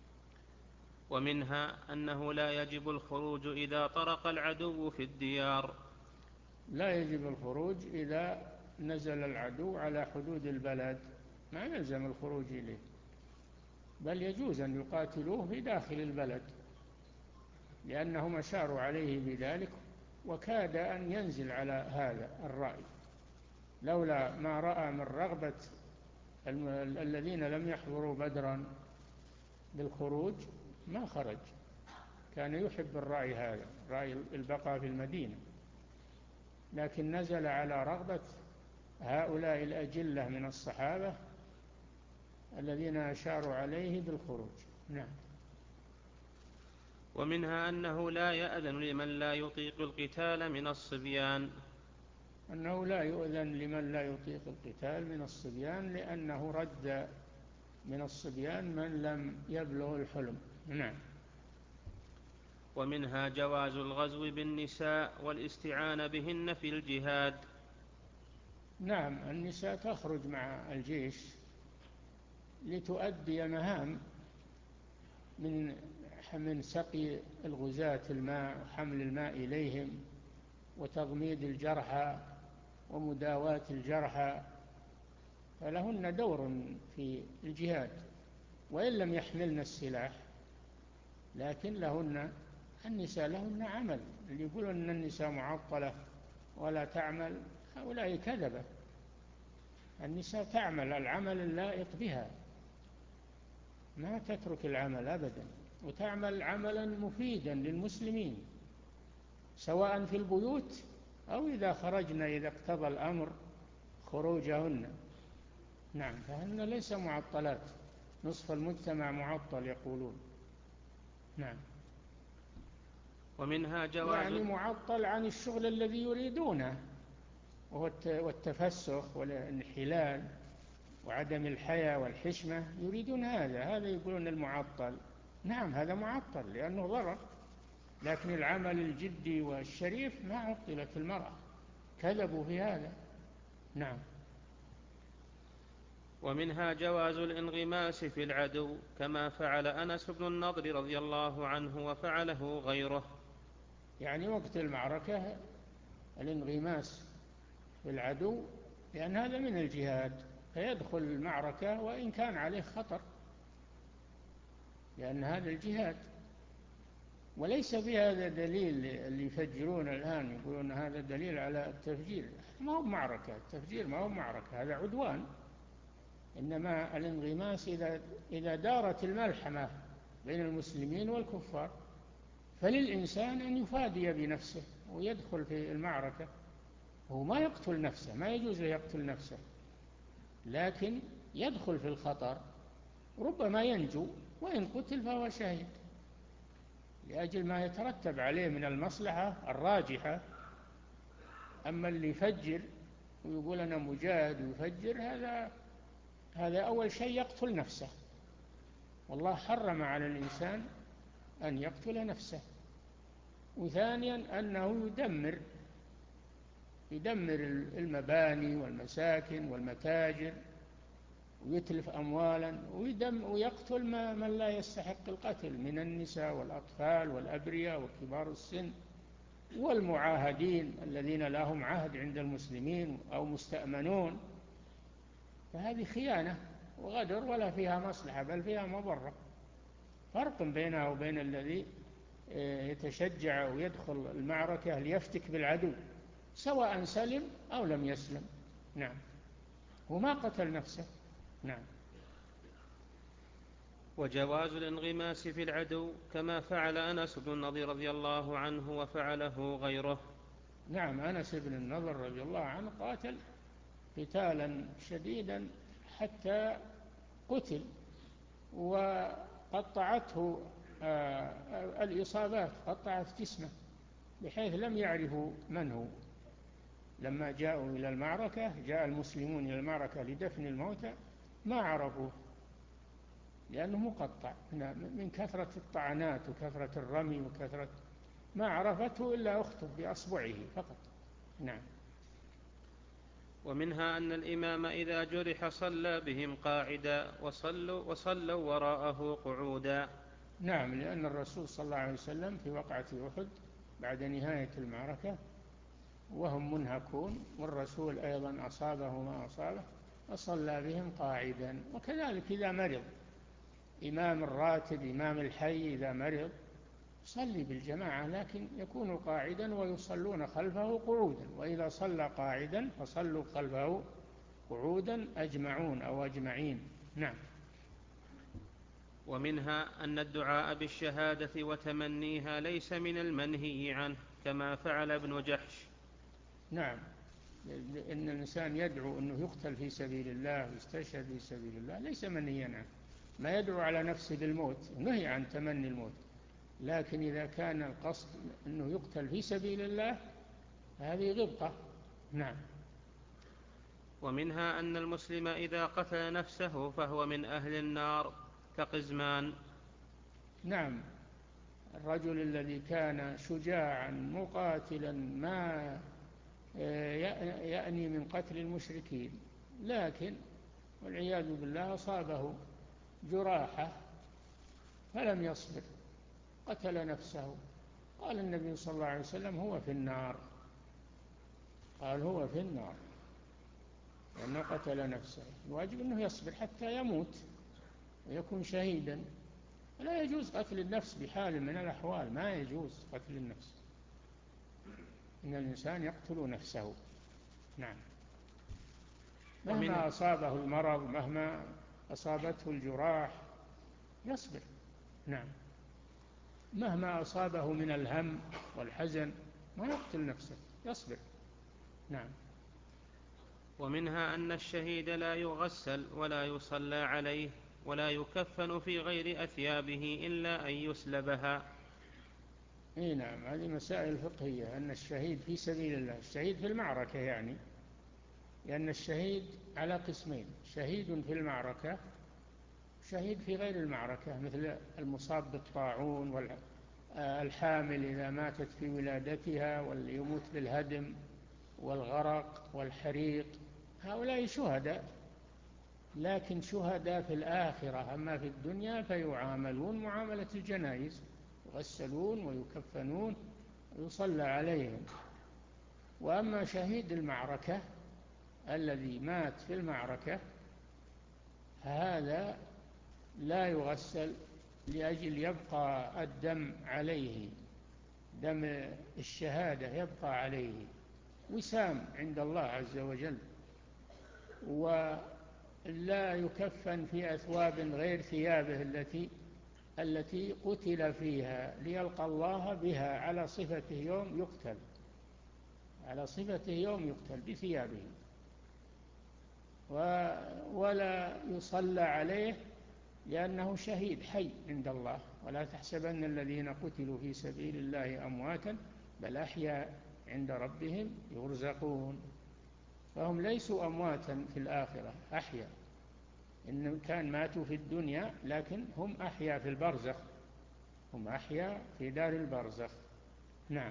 ومنها أنه لا يجب الخروج إذا طرق العدو في الديار. لا يجب الخروج إذا نزل العدو على حدود البلد، ما يلزم الخروج إليه، بل يجوز أن يقاتلوه في داخل البلد، لأنهم أشاروا عليه بذلك، وكاد أن ينزل على هذا الرأي لولا ما رأى من رغبة الذين لم يحضروا بدرا بالخروج ما خرج. كان يحب الرأي هذا، رأي البقاء في المدينة، لكن نزل على رغبة هؤلاء الأجلة من الصحابة الذين أشاروا عليه بالخروج. نعم. ومنها أنه لا يأذن لمن لا يطيق القتال من الصبيان. أنه لا يؤذن لمن لا يطيق القتال من الصبيان، لأنه رد من الصبيان من لم يبلغ الحلم. نعم. ومنها جواز الغزو بالنساء والاستعانة بهن في الجهاد. نعم، النساء تخرج مع الجيش لتؤدي مهام من من سقي الغزاة الماء وحمل الماء إليهم وتضميد الجرحى ومداواة الجرحى، فلهن دور في الجهاد وإن لم يحملن السلاح، لكن لهن النساء لهن عمل. اللي يقولون أن النساء معطلة ولا تعمل هؤلاء كذبة. النساء تعمل العمل اللائق بها، ما تترك العمل أبدا، وتعمل عملا مفيدا للمسلمين سواء في البيوت أو إذا خرجنا إذا اقتضى الأمر خروجهن. نعم، فهن ليس معطلات، نصف المجتمع معطل يقولون. نعم. ومنها جواز يعني معطل عن الشغل الذي يريدونه، وهو التفسخ والانحلال وعدم الحياة والحشمة، يريدون هذا هذا يقولون المعطل. نعم، هذا معطل لأنه ضرر، لكن العمل الجدي والشريف ما عطلت المرأة، كذبوا في هذا. نعم. ومنها جواز الانغماس في العدو كما فعل أنس بن النضر رضي الله عنه وفعله غيره. يعني وقت المعركة الانغماس في العدو، لأن هذا من الجهاد، فيدخل المعركة وإن كان عليه خطر، لأن هذا الجهاد. وليس في هذا دليل اللي يفجرون الآن يقولون هذا دليل على التفجير. ما هو معركة، التفجير ما هو معركة، هذا عدوان. إنما الانغماس إذا, إذا دارت الملحمة بين المسلمين والكفار، فللإنسان أن يفادي بنفسه ويدخل في المعركة. هو ما يقتل نفسه، ما يجوز له يقتل نفسه، لكن يدخل في الخطر، ربما ينجو، وإن قتل فهو شهيد لأجل ما يترتب عليه من المصلحة الراجحة. أما اللي يفجر ويقول أنا مجاهد ويفجر، هذا هذا أول شيء يقتل نفسه، والله حرم على الإنسان أن يقتل نفسه. وثانيا أنه يدمر يدمر المباني والمساكن والمتاجر ويتلف أموالا، ويدم ويقتل من لا يستحق القتل من النساء والأطفال والأبرياء وكبار السن والمعاهدين الذين لهم عهد عند المسلمين أو مستأمنون. فهذه خيانة وغدر ولا فيها مصلحة بل فيها مضرة. فرق بينها وبين الذي يتشجع ويدخل المعركة ليفتك بالعدو سواء سلم أو لم يسلم. نعم، وما قتل نفسه. نعم. وجواز الانغماس في العدو كما فعل أنس بن النضر رضي الله عنه وفعله غيره. نعم، أنس بن النضر رضي الله عنه قاتل قتالا شديدا حتى قتل وقطعته الإصابات، قطعت جسمه بحيث لم يعرفوا من هو. لما جاءوا إلى المعركة، جاء المسلمون إلى المعركة لدفن الموتى ما عرفوه لأنه مقطع من كثرة الطعنات وكثرة الرمي وكثرة، ما عرفته إلا أخته بأصبعه فقط. نعم. ومنها أن الإمام إذا جرح صلى بهم قاعدا وصلوا, وصلوا وراءه قعودا. نعم، لأن الرسول صلى الله عليه وسلم في وقعة أحد بعد نهاية المعركة وهم منهكون، والرسول أيضا أصابه ما أصابه وصلى بهم قاعدا. وكذلك إذا مرض إمام الراتب إمام الحي إذا مرض صلي بالجماعة، لكن يكون قاعدا ويصلون خلفه قعودا، وإذا صلى قاعدا فصلوا خلفه قعودا أجمعون أو أجمعين. نعم. ومنها أن الدعاء بالشهادة وتمنيها ليس من المنهي عنه كما فعل ابن جحش. نعم، إن الإنسان يدعو أنه يقتل في سبيل الله ويستشهد في سبيل الله ليس منهيا عنه، ما يدعو على نفسه بالموت، نهي عن تمني الموت، لكن إذا كان القصد أنه يقتل في سبيل الله هذه غبطة. نعم. ومنها أن المسلم إذا قتل نفسه فهو من أهل النار كقزمان. نعم، الرجل الذي كان شجاعا مقاتلا ما يأني من قتل المشركين، لكن والعياذ بالله أصابه جراحة فلم يصبر قتل نفسه، قال النبي صلى الله عليه وسلم هو في النار، قال هو في النار لأنه قتل نفسه. الواجب أنه يصبر حتى يموت ويكون شهيدا. لا يجوز قتل النفس بحال من الأحوال، ما يجوز قتل النفس، إن الإنسان يقتل نفسه. نعم، مهما أصابه المرض مهما أصابته الجراح يصبر. نعم، مهما أصابه من الهم والحزن ما يقتل نفسه، يصبر. نعم. ومنها أن الشهيد لا يغسل ولا يصلى عليه ولا يكفن في غير أثيابه إلا أن يسلبها. إيه نعم، هذه مسائل فقهية، أن الشهيد في سبيل الله، الشهيد في المعركة يعني، لأن الشهيد على قسمين، شهيد في المعركة شهيد في غير المعركة، مثل المصاب بالطاعون والحامل إذا ماتت في ولادتها واللي يموت بالهدم والغرق والحريق، هؤلاء شهداء، لكن شهداء في الآخرة، أما في الدنيا فيعاملون معاملة الجنائز، يغسلون ويكفنون ويصلى عليهم. وأما شهيد المعركة الذي مات في المعركة هذا لا يغسل لأجل يبقى الدم عليه، دم الشهادة يبقى عليه وسام عند الله عز وجل. ولا يكفن في أثواب غير ثيابه التي التي قتل فيها ليلقى الله بها على صفته يوم يقتل، على صفته يوم يقتل بثيابه. ولا يصلى عليه لأنه شهيد حي عند الله، ولا تحسبن الذين قتلوا في سبيل الله أمواتا بل أحياء عند ربهم يرزقون، فهم ليسوا أمواتا في الآخرة، أحياء، إن كان ماتوا في الدنيا لكن هم أحياء في البرزخ، هم أحياء في دار البرزخ. نعم.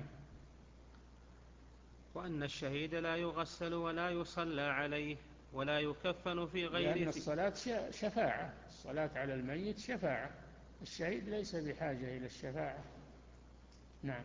وأن الشهيد لا يغسل ولا يصلى عليه ولا يكفن في غير، لأن الصلاة شفاعة، الصلاة على الميت شفاعة، الشهيد ليس بحاجة إلى الشفاعة. نعم.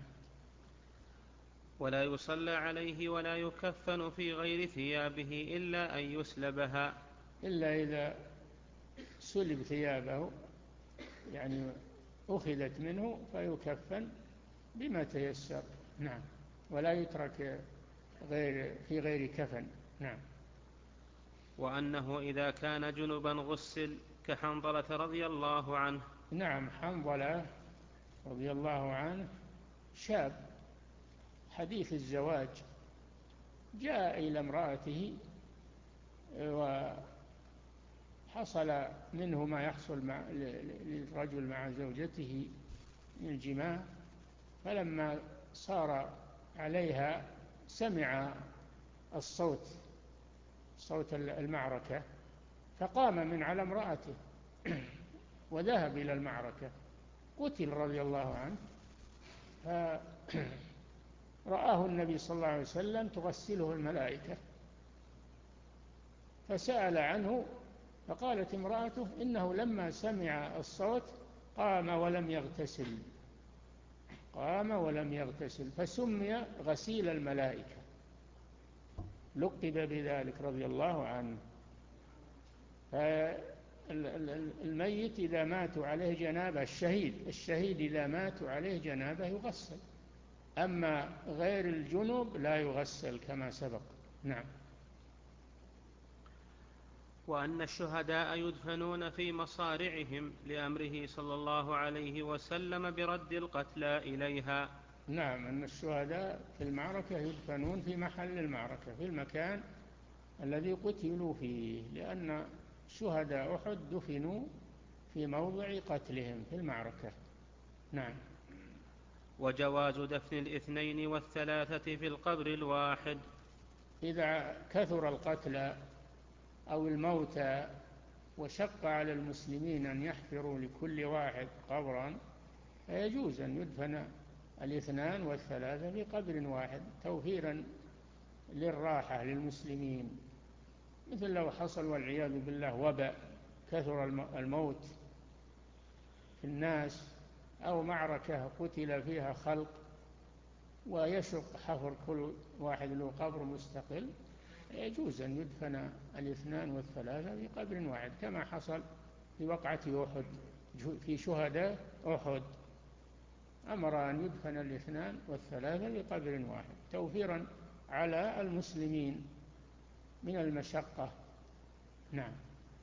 ولا يصلى عليه ولا يكفن في غير ثيابه إلا أن يسلبها، إلا إذا سلب ثيابه، يعني أخذت منه فيكفن بما تيسر. نعم. ولا يترك غير في غير كفن. نعم. وأنه إذا كان جنبا غسل كحنظلة رضي الله عنه. نعم. حنظلة رضي الله عنه شاب حديث الزواج، جاء إلى امرأته وحصل منه ما يحصل مع للرجل مع زوجته من الجماع، فلما صار عليها سمع الصوت صوت المعركة، فقام من على امرأته وذهب إلى المعركة، قتل رضي الله عنه. فرآه النبي صلى الله عليه وسلم تغسله الملائكة، فسأل عنه، فقالت امرأته إنه لما سمع الصوت قام ولم يغتسل قام ولم يغتسل فسمي غسيل الملائكة، لقب بذلك رضي الله عنه. فالميت إذا ماتوا عليه جنابة، الشهيد الشهيد إذا ماتوا عليه جنابة يغسل، أما غير الجنوب لا يغسل كما سبق. نعم. وأن الشهداء يدفنون في مصارعهم لأمره صلى الله عليه وسلم برد القتلى إليها. نعم. أن الشهداء في المعركة يدفنون في محل المعركة، في المكان الذي قتلوا فيه، لأن شهداء أحد دفنوا في موضع قتلهم في المعركة. نعم. وجواز دفن الاثنين والثلاثة في القبر الواحد. إذا كثر القتلى أو الموتى وشق على المسلمين أن يحفروا لكل واحد قبرا، فيجوز أن يدفن الاثنان والثلاثة في قبر واحد توفيرا للراحة للمسلمين، مثل لو حصل والعياذ بالله وباء، كثر الموت في الناس، أو معركة قتل فيها خلق ويشق حفر كل واحد له قبر مستقل، يجوز أن يدفن الاثنان والثلاثة في قبر واحد، كما حصل في وقعة أحد في شهداء أحد، أمر أن يدفن الاثنان والثلاثة في قبر واحد توفيرا على المسلمين من المشقة. نعم.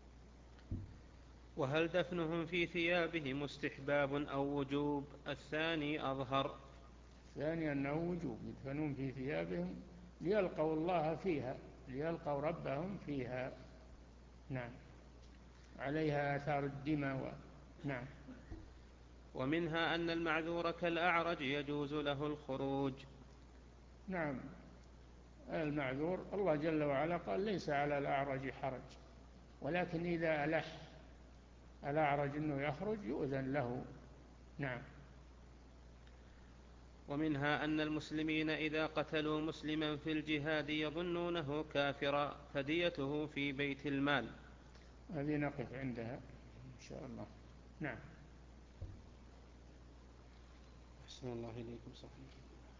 وهل دفنهم في ثيابهم استحباب أو وجوب؟ الثاني أظهر. الثاني أنه وجوب، يدفنون في ثيابهم ليلقوا الله فيها، ليلقوا ربهم فيها. نعم. عليها آثار الدماء و... نعم. ومنها أن المعذور كالأعرج يجوز له الخروج. نعم. المعذور الله جل وعلا قال ليس على الأعرج حرج، ولكن إذا ألح الأعرج أنه يخرج يؤذن له. نعم. ومنها أن المسلمين إذا قتلوا مسلما في الجهاد يظنونه كافرا فديته في بيت المال. هذه نقف عندها إن شاء الله. نعم. أحسن الله إليكم. صحيح.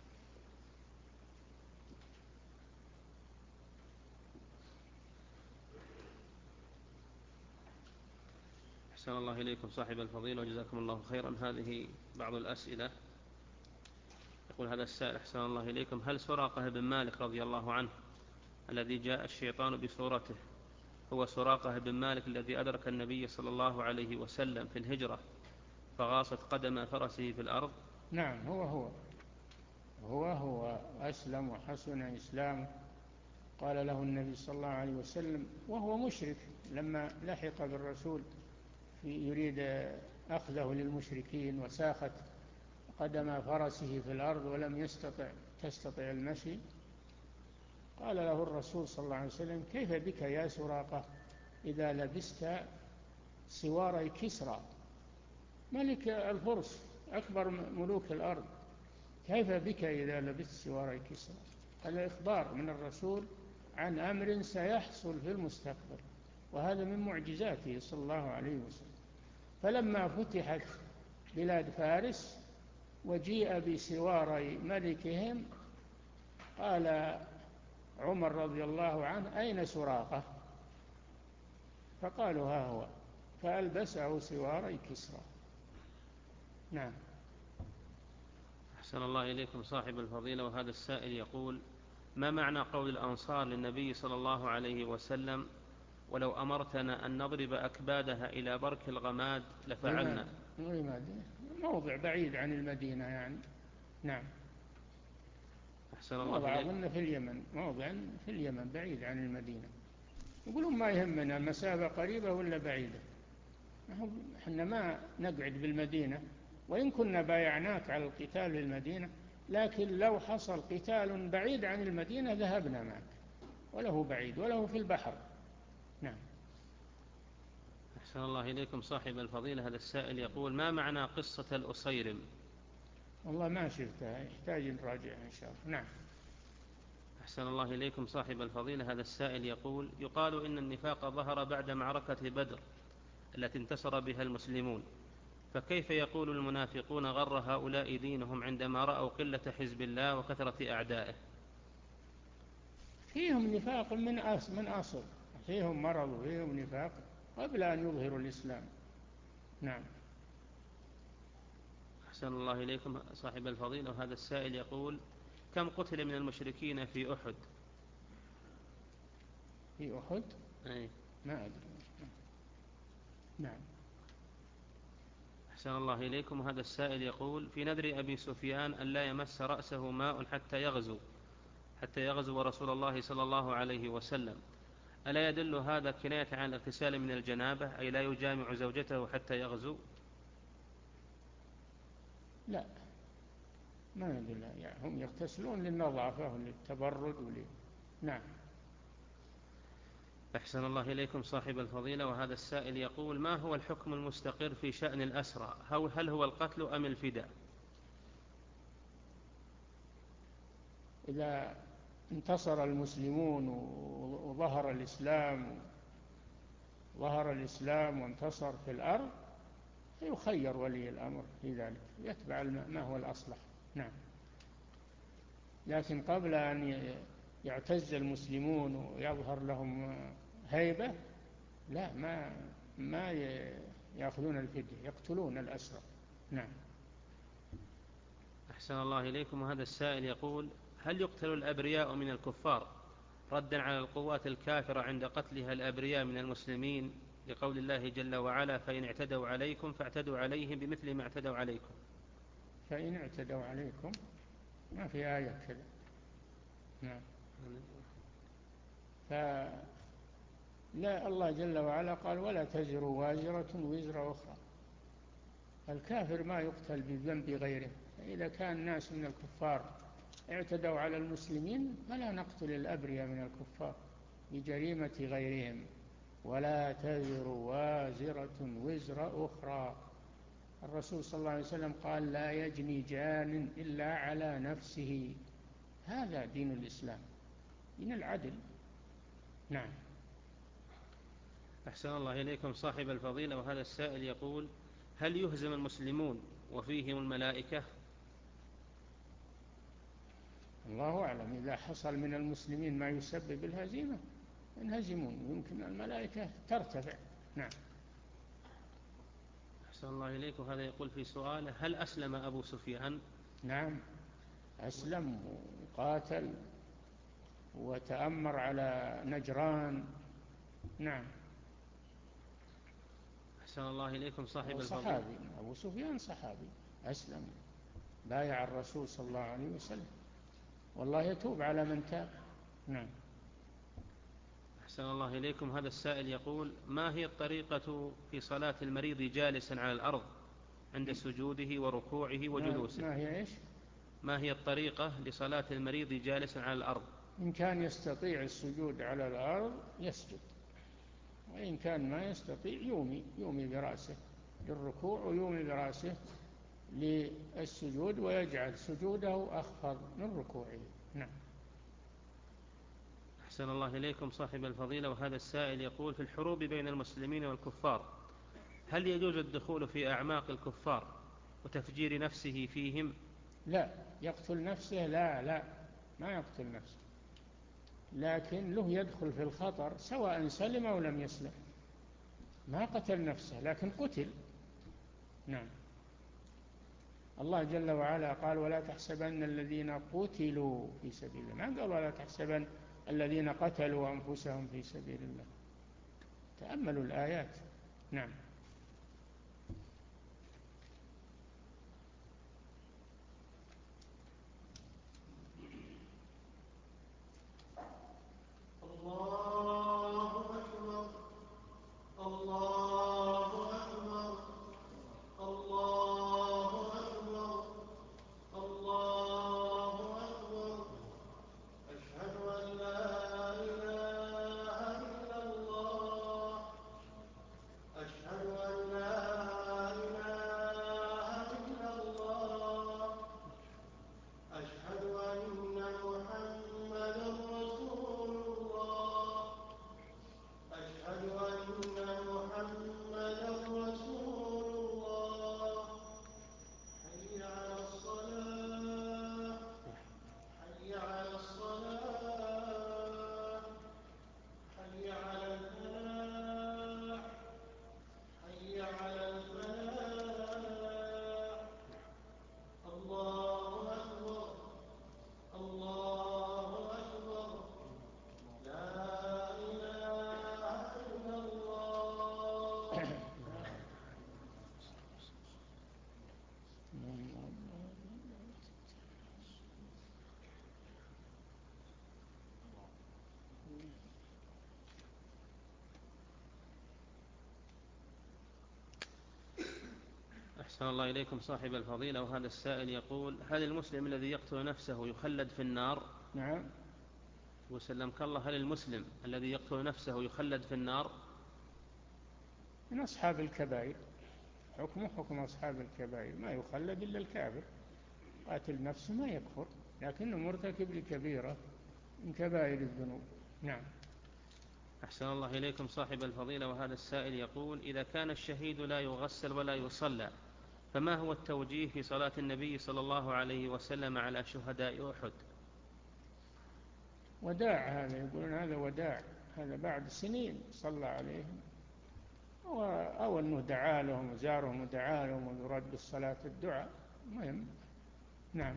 أحسن الله إليكم صاحب الفضيلة وجزاكم الله خيرا. هذه بعض الأسئلة. يقول هذا السائل أحسن الله إليكم: هل سراقة بن مالك رضي الله عنه الذي جاء الشيطان بصورته هو سراقة بن مالك الذي أدرك النبي صلى الله عليه وسلم في الهجرة فغاصت قدم فرسه في الأرض؟ نعم. هو هو هو هو أسلم وحسن إسلامه. قال له النبي صلى الله عليه وسلم وهو مشرك لما لحق بالرسول يريد أخذه للمشركين، وساخت قدم فرسه في الأرض ولم يستطع تستطع المشي، قال له الرسول صلى الله عليه وسلم: كيف بك يا سراقة إذا لبست سواري كسرى ملك الفرس أكبر ملوك الأرض، كيف بك إذا لبست سواري كسرى؟ هذا إخبار من الرسول عن أمر سيحصل في المستقبل، وهذا من معجزاته صلى الله عليه وسلم. فلما فتحت بلاد فارس وجيء بسواري ملكهم قال عمر رضي الله عنه: أين سراقة؟ فقالوا: ها هو. فألبسه سواري كسرى. نعم. أحسن الله إليكم صاحب الفضيلة، وهذا السائل يقول: ما معنى قول الأنصار للنبي صلى الله عليه وسلم: ولو أمرتنا أن نضرب أكبادها إلى برك الغماد لفعلنا؟ الغماد موضع بعيد عن المدينة يعني. نعم. أحسن الله موضع إليك. أظن في اليمن، موضع في اليمن بعيد عن المدينة. يقولون ما يهمنا المسافة قريبة ولا بعيدة، احنا ما نقعد بالمدينة، وإن كنا بايعناك على القتال في المدينة، لكن لو حصل قتال بعيد عن المدينة ذهبنا معك، وله بعيد وله في البحر. نعم. أحسن الله إليكم صاحب الفضيلة، هذا السائل يقول: ما معنى قصة الأسيرم؟ والله ما شفتها، يحتاج نراجع إن شاء الله. نعم. أحسن الله إليكم صاحب الفضيلة، هذا السائل يقول: يقال إن النفاق ظهر بعد معركة بدر التي انتصر بها المسلمون، فكيف يقول المنافقون غر هؤلاء دينهم عندما رأوا قلة حزب الله وكثرة أعدائه؟ فيهم نفاق من أصل, من أصل فيهم مرض وفيهم نفاق قبل أن يظهروا الإسلام. نعم. أحسن الله إليكم صاحب الفضيلة، وهذا السائل يقول: كم قتل من المشركين في أحد؟ في أحد؟ أي. ما أدري. نعم. أحسن الله إليكم، هذا السائل يقول: في نذر أبي سفيان أن لا يمس رأسه ماء حتى يغزو حتى يغزو رسول الله صلى الله عليه وسلم، ألا يدل هذا كناية عن الاغتسال من الجنابة، أي لا يجامع زوجته حتى يغزو؟ لا، ما يدل، يعني هم يغتسلون للنظافة وللتبرد ولي... نعم. أحسن الله إليكم صاحب الفضيلة، وهذا السائل يقول: ما هو الحكم المستقر في شأن الأسرى؟ هل هو القتل أم الفداء؟ إذا انتصر المسلمون وظهر الإسلام ظهر الإسلام وانتصر في الأرض، يخير ولي الأمر في ذلك، يتبع ما هو الأصلح. نعم. لكن قبل أن يعتز المسلمون ويظهر لهم هيبة، لا، ما ما يأخذون الفدية، يقتلون الأسرى. نعم. أحسن الله إليكم، وهذا السائل يقول: هل يقتل الأبرياء من الكفار ردا على القوات الكافرة عند قتلها الأبرياء من المسلمين، لقول الله جل وعلا: فإن اعتدوا عليكم فاعتدوا عليهم بمثل ما اعتدوا عليكم؟ فإن اعتدوا عليكم، ما في آية كذا. نعم. فلا، الله جل وعلا قال: ولا تزر وازرة وزر أخرى. الكافر ما يقتل بذنب غيره، فإذا كان الناس من الكفار اعتدوا على المسلمين فلا نقتل الأبرياء من الكفار بجريمة غيرهم. ولا تزر وازرة وزر أخرى. الرسول صلى الله عليه وسلم قال: لا يجني جان إلا على نفسه. هذا دين الإسلام، دين العدل. نعم. أحسن الله إليكم صاحب الفضيلة، وهذا السائل يقول: هل يهزم المسلمون وفيهم الملائكة؟ الله أعلم، إذا حصل من المسلمين ما يسبب الهزيمة ينهزمون، يمكن الملائكة ترتفع. نعم. أحسن الله إليكم، هذا يقول في سؤاله: هل أسلم أبو سفيان؟ نعم، أسلم وقاتل وتأمر على نجران. نعم. أحسن الله إليكم صاحب الفضيلة. صحابي، أبو سفيان صحابي أسلم، بايع الرسول صلى الله عليه وسلم، والله يتوب على من تاب. نعم. أحسن الله إليكم، هذا السائل يقول: ما هي الطريقة في صلاة المريض جالسا على الأرض عند سجوده وركوعه وجلوسه؟ ما هي إيش؟ ما هي الطريقة لصلاة المريض جالسا على الأرض؟ إن كان يستطيع السجود على الأرض يسجد، وإن كان ما يستطيع يومي يومي برأسه للركوع ويومي برأسه للسجود، ويجعل سجوده أخفض من ركوعه. نعم. أحسن الله إليكم صاحب الفضيلة، وهذا السائل يقول: في الحروب بين المسلمين والكفار هل يجوز الدخول في أعماق الكفار وتفجير نفسه فيهم؟ لا، يقتل نفسه، لا لا ما يقتل نفسه، لكن له يدخل في الخطر سواء سلم أو لم يسلم. ما قتل نفسه لكن قتل. نعم. الله جل وعلا قال ولا تحسبن الذين قتلوا في سبيل الله، ما قال ولا تحسبن الذين قتلوا أنفسهم في سبيل الله. تأملوا الآيات. نعم. الله أكبر الله أكبر الله أكبر الله أكبر أشهد أن لا إله إلا الله أشهد أن لا إله إلا الله أشهد أن محمدا رسول الله أشهد أن محمدا رسول الله حي على الصلاة حي على الصلاة حي على الفلاح حي على الفلاح الله أكبر الله أكبر لا إله إلا الله. أحسن الله إليكم صاحب الفضيلة. وهذا السائل يقول هل المسلم الذي يقتل نفسه يخلد في النار؟ نعم. وسلمك الله، هل المسلم الذي يقتل نفسه يخلد في النار؟ من أصحاب الكبائر، حكمه حكم أصحاب الكبائر، ما يخلد إلا الكافر. قاتل نفسه ما يكفر، لكنه مرتكب لكبيرة من كبائر الذنوب. نعم. أحسن الله إليكم صاحب الفضيلة. وهذا السائل يقول إذا كان الشهيد لا يغسل ولا يصلى، فما هو التوجيه في صلاة النبي صلى الله عليه وسلم على شهداء أحد؟ وداع، هذا يقولون هذا وداع، هذا بعد سنين صلى عليهم، أو أنه دعا لهم وزارهم ودعا لهم ويراد بالصلاة الدعاء مهم. نعم.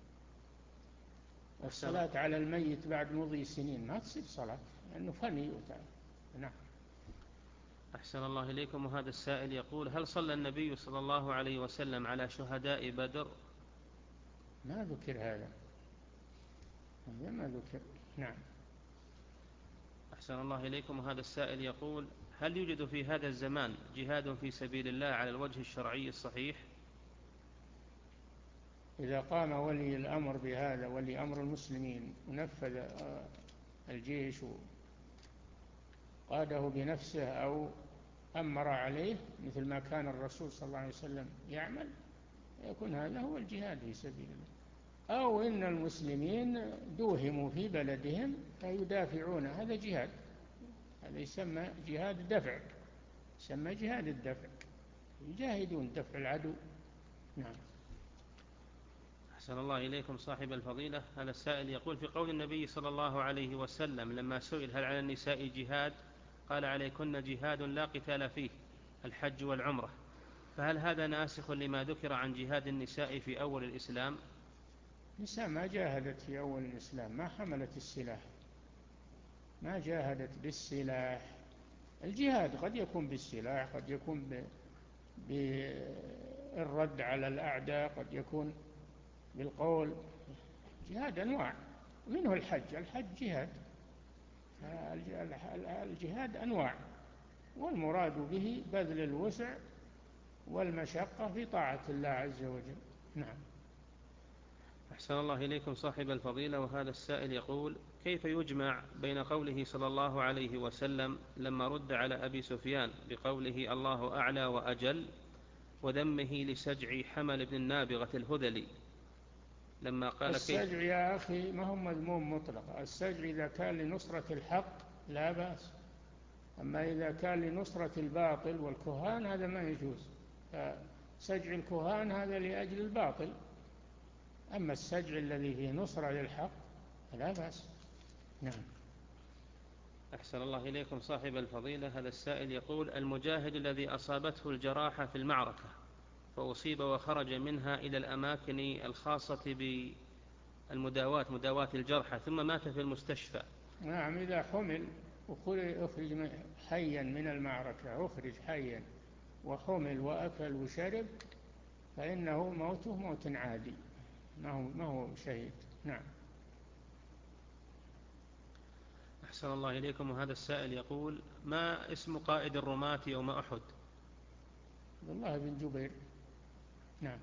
الصلاة على الميت بعد مضي سنين ما تصير صلاة لأنه فني وتعالى. نعم. أحسن الله إليكم. وهذا السائل يقول هل صلى النبي صلى الله عليه وسلم على شهداء بدر؟ ما ذكر هذا، هذا ما ذكر. نعم. أحسن الله إليكم. وهذا السائل يقول هل يوجد في هذا الزمان جهاد في سبيل الله على الوجه الشرعي الصحيح؟ إذا قام ولي الأمر بهذا، ولي أمر المسلمين، ونفذ الجيش وقاده بنفسه أو أمر عليه مثل ما كان الرسول صلى الله عليه وسلم يعمل، يكون هذا هو الجهاد في سبيل الله. أو إن المسلمين دوهموا في بلدهم فيدافعون، هذا جهاد، هذا يسمى جهاد الدفع، يسمى جهاد الدفع، يجاهدون دفع العدو. نعم. أحسن الله إليكم صاحب الفضيلة. هذا السائل يقول في قول النبي صلى الله عليه وسلم لما سئل هل على النساء جهاد قال عليكن جهاد لا قتال فيه الحج والعمرة، فهل هذا ناسخ لما ذكر عن جهاد النساء في أول الإسلام؟ النساء ما جاهدت في أول الإسلام، ما حملت السلاح، ما جاهدت بالسلاح. الجهاد قد يكون بالسلاح، قد يكون بالرد على الأعداء، قد يكون بالقول. جهاد أنواع، منه الحج، الحج جهاد، الجهاد أنواع، والمراد به بذل الوسع والمشقة في طاعة الله عز وجل. نعم. أحسن الله إليكم صاحب الفضيلة. وهذا السائل يقول كيف يجمع بين قوله صلى الله عليه وسلم لما رد على أبي سفيان بقوله الله أعلى وأجل، وذمه لسجع حمل بن النابغة الهذلي لما قال السجع كيف؟ يا أخي ما هو مذموم مطلق، السجع إذا كان لنصرة الحق لا بأس، أما إذا كان لنصرة الباطل والكهان هذا ما يجوز. سجع الكهان هذا لأجل الباطل، أما السجع الذي فيه نصرة للحق لا بأس. نعم. أحسن الله إليكم صاحب الفضيلة. هذا السائل يقول المجاهد الذي أصابته الجراحة في المعركة فأصيب وخرج منها إلى الأماكن الخاصة بالمداواة مداواة الجرحى ثم مات في المستشفى. نعم، إذا حمل أخرج حيا من المعركة، أخرج حيا وحمل وأكل وشرب فإنه موته موت عادي، ما هو, ما هو شهيد. نعم. أحسن الله إليكم. وهذا السائل يقول: ما اسم قائد الرماة يوم أحد؟ عبد الله بن جبير. نعم.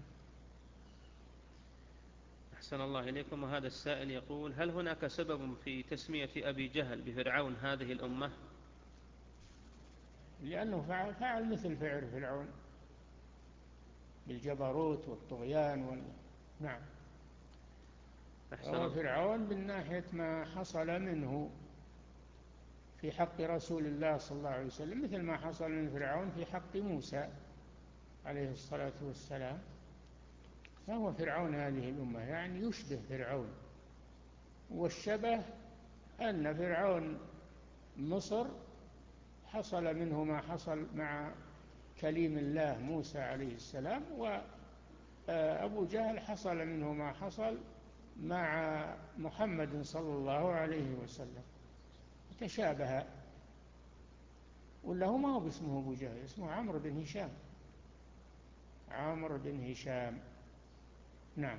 أحسن الله إليكم. وهذا السائل يقول: هل هناك سبب في تسمية أبي جهل بفرعون هذه الأمة؟ لأنه فعل, فعل مثل فعل فرعون بالجبروت والطغيان وال... نعم. هو فرعون من ناحية ما حصل منه في حق رسول الله صلى الله عليه وسلم، مثل ما حصل من فرعون في حق موسى عليه الصلاة والسلام، فهو فرعون هذه الأمة، يعني يشبه فرعون. والشبه أن فرعون مصر حصل منه ما حصل مع كليم الله موسى عليه السلام، وأبو جهل حصل منه ما حصل مع محمد صلى الله عليه وسلم، تشابه. ولا هو ما هو باسمه أبو جهل، اسمه عمرو بن هشام، عمرو بن هشام. نعم.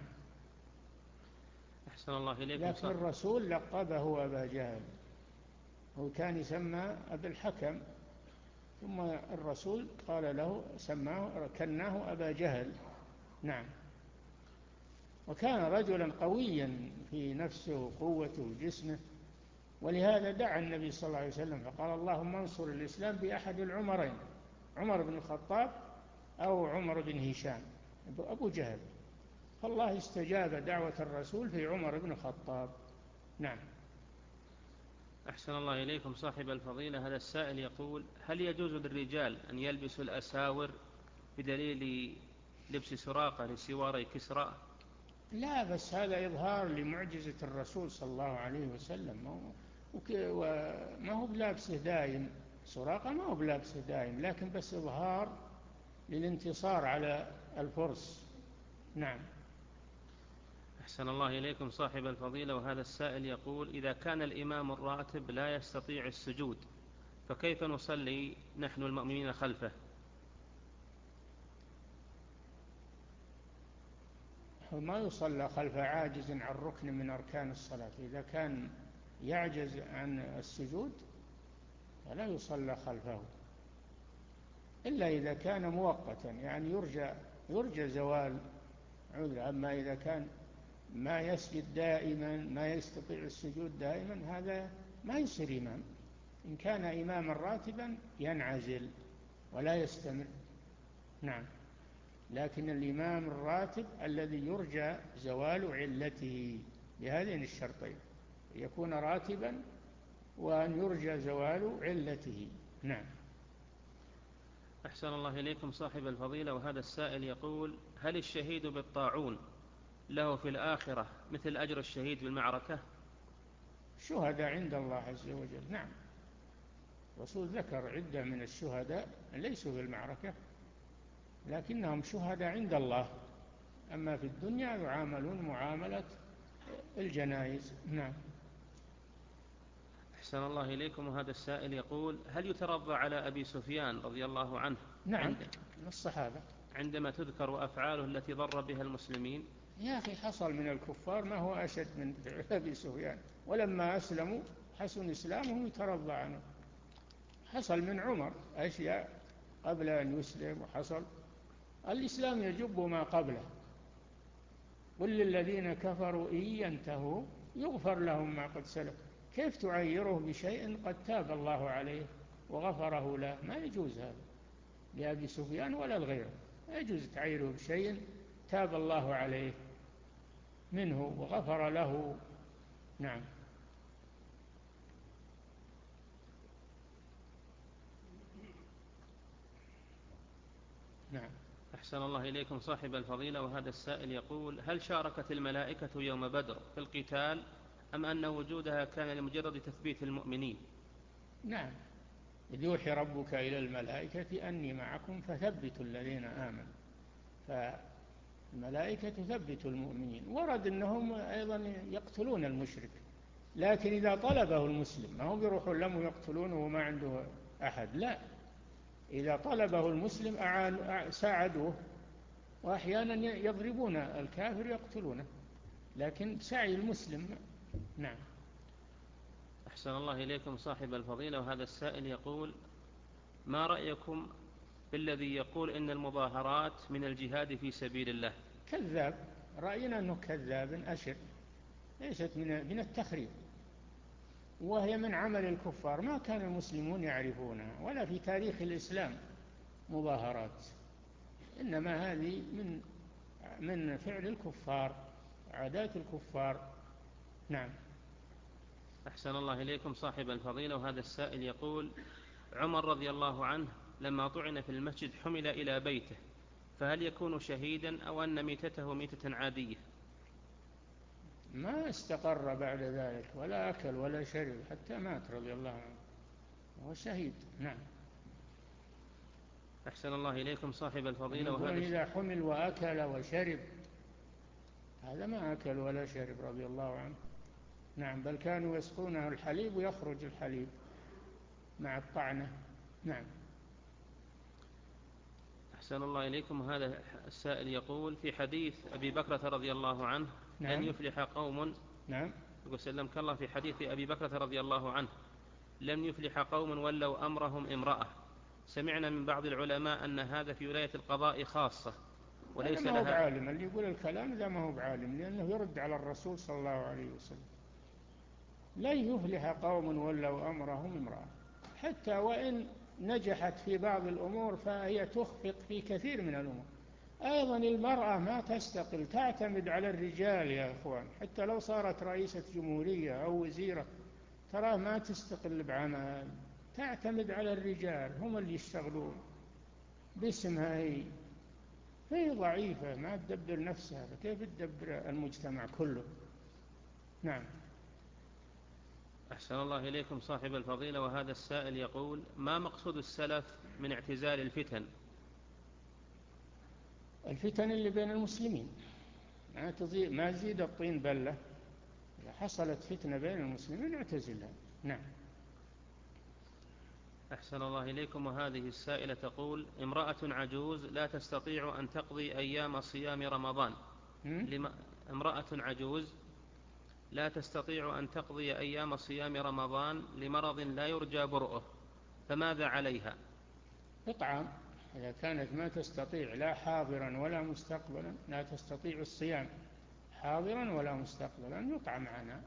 أحسن الله إليكم. لكن الرسول لقبه أبا جهل، هو كان يسمى أبا الحكم، ثم الرسول قال له سماه كناه أبا جهل. نعم. وكان رجلا قويا في نفسه وقوته وجسمه، ولهذا دعا النبي صلى الله عليه وسلم فقال: اللهم انصر الإسلام بأحد العمرين، عمر بن الخطاب أو عمر بن هشام أبو جهل، فالله استجاب دعوة الرسول في عمر بن الخطاب. نعم. أحسن الله إليكم صاحب الفضيلة. هذا السائل يقول: هل يجوز للرجال أن يلبسوا الأساور بدليل لبس سراقة لسواري كسرى؟ لا، بس هذا إظهار لمعجزة الرسول صلى الله عليه وسلم، وما هو بلابسه دائم، سراقة ما هو بلابسه دائم، لكن بس إظهار للانتصار على الفرس. نعم. أحسن الله إليكم صاحب الفضيلة. وهذا السائل يقول: إذا كان الإمام الراتب لا يستطيع السجود فكيف نصلي نحن المؤمنين خلفه؟ ما يصلى خلف عاجز عن ركن من أركان الصلاة، إذا كان يعجز عن السجود فلا يصلى خلفه، إلا إذا كان مؤقتا، يعني يرجى, يرجى زوال عذر. أما إذا كان ما يسجد دائما، ما يستطيع السجود دائما، هذا ما يصير إمام. إن كان إماما راتبا ينعزل ولا يستمر. نعم. لكن الإمام الراتب الذي يرجى زوال علته بهذين الشرطين: يكون راتبا وأن يرجى زوال علته. نعم. أحسن الله إليكم صاحب الفضيلة. وهذا السائل يقول: هل الشهيد بالطاعون له في الآخرة مثل أجر الشهيد بالمعركة؟ شهداء عند الله عز وجل. نعم. الرسول ذكر عدة من الشهداء ليسوا في المعركة لكنهم شهداء عند الله، أما في الدنيا يعاملون معاملة الجنائز. نعم. أحسن الله إليكم. وهذا السائل يقول: هل يترضى على أبي سفيان رضي الله عنه نعم عند من الصحابة عندما تذكر أفعاله التي ضر بها المسلمين؟ يا أخي حصل من الكفار ما هو أشد من فعل أبي سفيان، ولما أسلموا حسن إسلامهم يترضى عنه. حصل من عمر أشياء قبل أن يسلم، وحصل الإسلام يجب ما قبله. قل للذين كفروا إن ينتهوا يغفر لهم ما قد سلف. كيف تعيره بشيء قد تاب الله عليه وغفره له؟ ما يجوز هذا لأبي سفيان ولا الغير، ما يجوز تعيره بشيء تاب الله عليه منه وغفر له. نعم. نعم. أحسن الله إليكم صاحب الفضيلة. وهذا السائل يقول: هل شاركت الملائكة يوم بدر في القتال أم أن وجودها كان لمجرد تثبيت المؤمنين؟ نعم. إذ يوحي ربك إلى الملائكة أني معكم فثبتوا الذين آمنوا فالملائكة تثبت المؤمنين. ورد أنهم أيضا يقتلون المشرك، لكن إذا طلبه المسلم، ما هم يروحون لهم ويقتلونه وما عنده أحد، لا، إذا طلبه المسلم أعان ساعدوه، وأحيانا يضربون الكافر يقتلونه، لكن سعي المسلم. نعم. أحسن الله إليكم صاحب الفضيلة، وهذا السائل يقول: ما رأيكم بالذي يقول إن المظاهرات من الجهاد في سبيل الله؟ كذاب، رأينا أنه كذاب أشر، ليست من من التخريب، وهي من عمل الكفار، ما كان المسلمون يعرفونها ولا في تاريخ الإسلام مظاهرات، إنما هذه من من فعل الكفار، عادات الكفار. نعم. أحسن الله إليكم صاحب الفضيلة، وهذا السائل يقول: عمر رضي الله عنه لما طعن في المسجد حمل إلى بيته، فهل يكون شهيدا أو أن ميتته ميتة عادية؟ ما استقر بعد ذلك ولا أكل ولا شرب حتى مات رضي الله عنه، هو شهيد. نعم. أحسن الله إليكم صاحب الفضيلة، يقولون وهذا إذا حمل وأكل وشرب، هذا ما أكل ولا شرب رضي الله عنه. نعم، بل كانوا يسقونه الحليب ويخرج الحليب مع الطعنة. نعم. أحسن الله إليكم، وهذا السائل يقول: في حديث أبي بكرة رضي الله عنه لن نعم. يفلح قوم نعم. يقول سلمك الله، في حديث أبي بكرة رضي الله عنه لن يفلح قوم ولوا أمرهم امرأة، سمعنا من بعض العلماء أن هذا في ولاية القضاء خاصة هذا وليس ما هو لها. بعالم، اللي يقول الكلام ذا ما هو بعالم، لأنه يرد على الرسول صلى الله عليه وسلم. لن يفلح قوم ولوا أمرهم امرأة، حتى وإن نجحت في بعض الأمور فهي تخفق في كثير من الأمور. أيضا المرأة ما تستقل، تعتمد على الرجال يا أخوان، حتى لو صارت رئيسة جمهورية أو وزيرة ترى ما تستقل بعمل، تعتمد على الرجال، هم اللي يشتغلون باسمها، هي هي ضعيفة ما تدبر نفسها، فكيف تدبر المجتمع كله؟ نعم. أحسن الله إليكم صاحب الفضيلة، وهذا السائل يقول: ما مقصود السلف من اعتزال الفتن؟ الفتن اللي بين المسلمين، ما تزيد ما تزيد الطين بلة، إذا حصلت فتنة بين المسلمين اعتزلها. نعم. أحسن الله إليكم، وهذه السائلة تقول: امرأة عجوز لا تستطيع أن تقضي أيام صيام رمضان لما امرأة عجوز لا تستطيع أن تقضي أيام صيام رمضان لمرض لا يرجى برؤه، فماذا عليها؟ إطعام، إذا كانت ما تستطيع لا حاضرا ولا مستقبلا، لا تستطيع الصيام حاضرا ولا مستقبلا، يطعم عنها،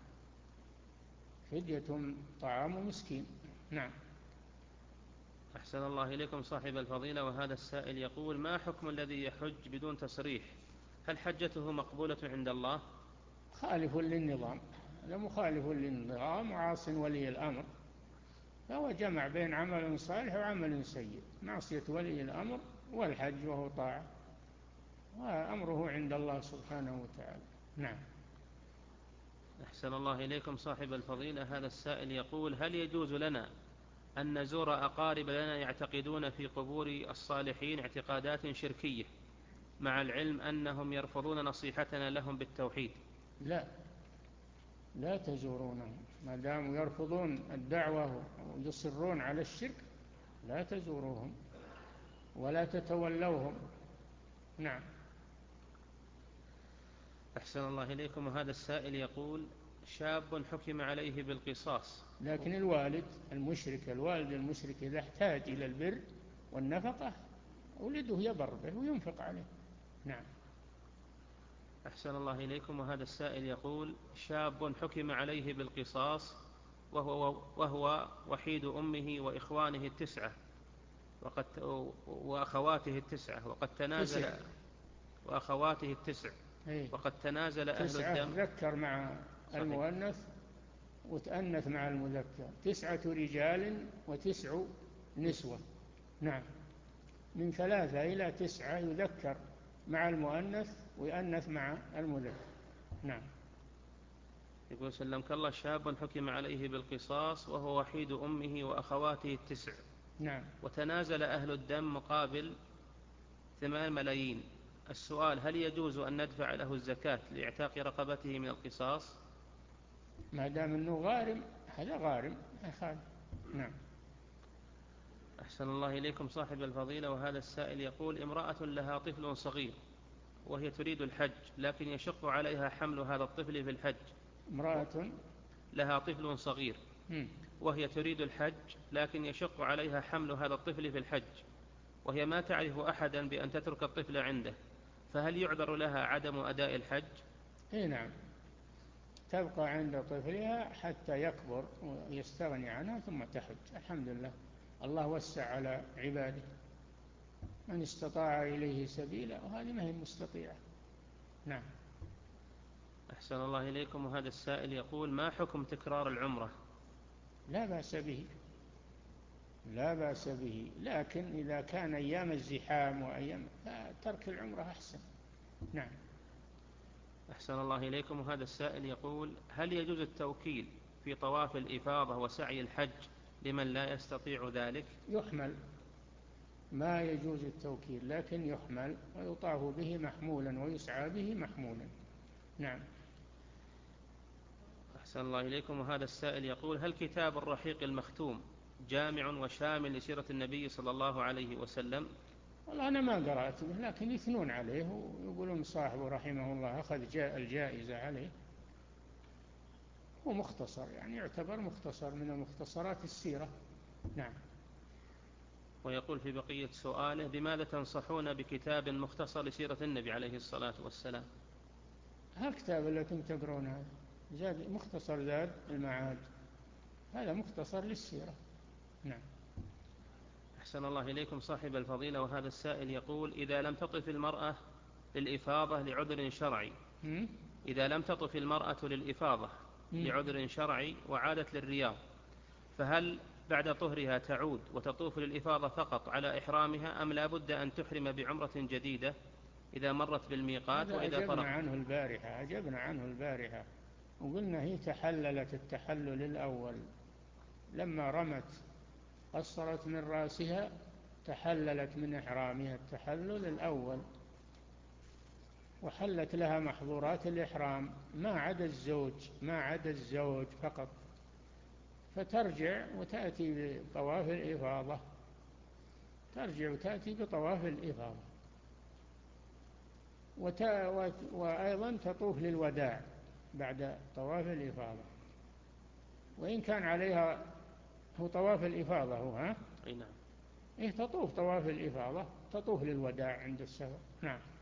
فدية طعام مسكين. نعم. أحسن الله إليكم صاحب الفضيلة، وهذا السائل يقول: ما حكم الذي يحج بدون تصريح؟ هل حجته مقبولة عند الله؟ خالف للنظام، هذا مخالف للنظام وعاص ولي الأمر، فهو جمع بين عمل صالح وعمل سيء، معصية ولي الأمر والحج وهو طاعة، وأمره عند الله سبحانه وتعالى. نعم. أحسن الله إليكم صاحب الفضيلة، هذا السائل يقول: هل يجوز لنا أن نزور أقارب لنا يعتقدون في قبور الصالحين اعتقادات شركية، مع العلم أنهم يرفضون نصيحتنا لهم بالتوحيد؟ لا، لا تزورونهم ما داموا يرفضون الدعوة ويصرون على الشرك، لا تزوروهم ولا تتولوهم. نعم. أحسن الله إليكم، وهذا السائل يقول: شاب حكم عليه بالقصاص. لكن الوالد المشرك الوالد المشرك إذا احتاج إلى البر والنفقة ولده يبر به وينفق عليه. نعم. أحسن الله إليكم، وهذا السائل يقول: شاب حكم عليه بالقصاص وهو, وهو وحيد أمه وإخوانه التسعة وقد وأخواته التسعة وقد تنازل تسع. وأخواته التسع ايه. وقد تنازل أهل تسعة الدم. تذكر مع صحيح. المؤنث وتأنث مع المذكر، تسعة رجال وتسع نسوة. نعم. من ثلاثة إلى تسعة يذكر مع المؤنث ويؤنث مع المذكر. نعم. يقول سلمك الله: شاب حكم عليه بالقصاص وهو وحيد أمه وأخواته التسع. نعم. وتنازل أهل الدم مقابل ثمان ملايين، السؤال: هل يجوز أن ندفع له الزكاة لإعتاق رقبته من القصاص؟ ما دام أنه غارم، هذا غارم ما يخالف. نعم. أحسن الله إليكم صاحب الفضيلة، وهذا السائل يقول: امرأة لها طفل صغير وهي تريد الحج، لكن يشق عليها حمل هذا الطفل في الحج. امرأة لها طفل صغير وهي تريد الحج، لكن يشق عليها حمل هذا الطفل في الحج، وهي ما تعرف أحدا بأن تترك الطفل عنده، فهل يعذر لها عدم أداء الحج؟ إيه نعم، تبقى عند طفلها حتى يكبر ويستغني عنها ثم تحج. الحمد لله، الله وسع على عباده، من استطاع إليه سبيلا، وهذه ما هي مستطيعة. نعم. أحسن الله إليكم، وهذا السائل يقول: ما حكم تكرار العمرة؟ لا بأس به، لا بأس به، لكن إذا كان أيام الزحام وأيام ترك العمرة أحسن. نعم. أحسن الله إليكم، وهذا السائل يقول: هل يجوز التوكيل في طواف الإفاضة وسعي الحج لمن لا يستطيع ذلك؟ يحمل، ما يجوز التوكيل، لكن يحمل ويطاف به محمولا ويسعى به محمولا. نعم. أحسن الله إليكم، وهذا السائل يقول: هل كتاب الرحيق المختوم جامع وشامل لسيرة النبي صلى الله عليه وسلم؟ والله أنا ما قرأت به، لكن يثنون عليه ويقولون صاحبه رحمه الله أخذ جاء الجائزة عليه. هو مختصر، يعني يعتبر مختصر من مختصرات السيرة. نعم. ويقول في بقية سؤاله: بماذا تنصحون بكتاب مختصر لسيرة النبي عليه الصلاة والسلام؟ هالكتاب الذي تقرون هذا زاد مختصر زاد المعاد، هذا مختصر للسيرة. نعم. أحسن الله إليكم صاحب الفضيلة، وهذا السائل يقول: إذا لم تطف المرأة للإفاضة لعذر شرعي إذا لم تطف المرأة للإفاضة لعذر شرعي وعادت للرياض، فهل بعد طهرها تعود وتطوف للإفاضة فقط على إحرامها، أم لا بد أن تحرم بعمرة جديدة إذا مرت بالميقات هذا وإذا أجبنا فرغت؟ عنه البارحة أجبنا عنه البارحة وقلنا هي تحللت التحلل الأول لما رمت، قصرت من رأسها، تحللت من إحرامها التحلل الأول، وحلت لها محظورات الإحرام ما عدا الزوج ما عدا الزوج فقط، فترجع وتأتي بطواف الإفاضة، ترجع وتأتي بطواف الإفاضة، وأيضا تطوف للوداع بعد طواف الإفاضة، وإن كان عليها هو طواف الإفاضة هو ها؟ أي نعم. إيه تطوف طواف الإفاضة، تطوف للوداع عند السفر. نعم.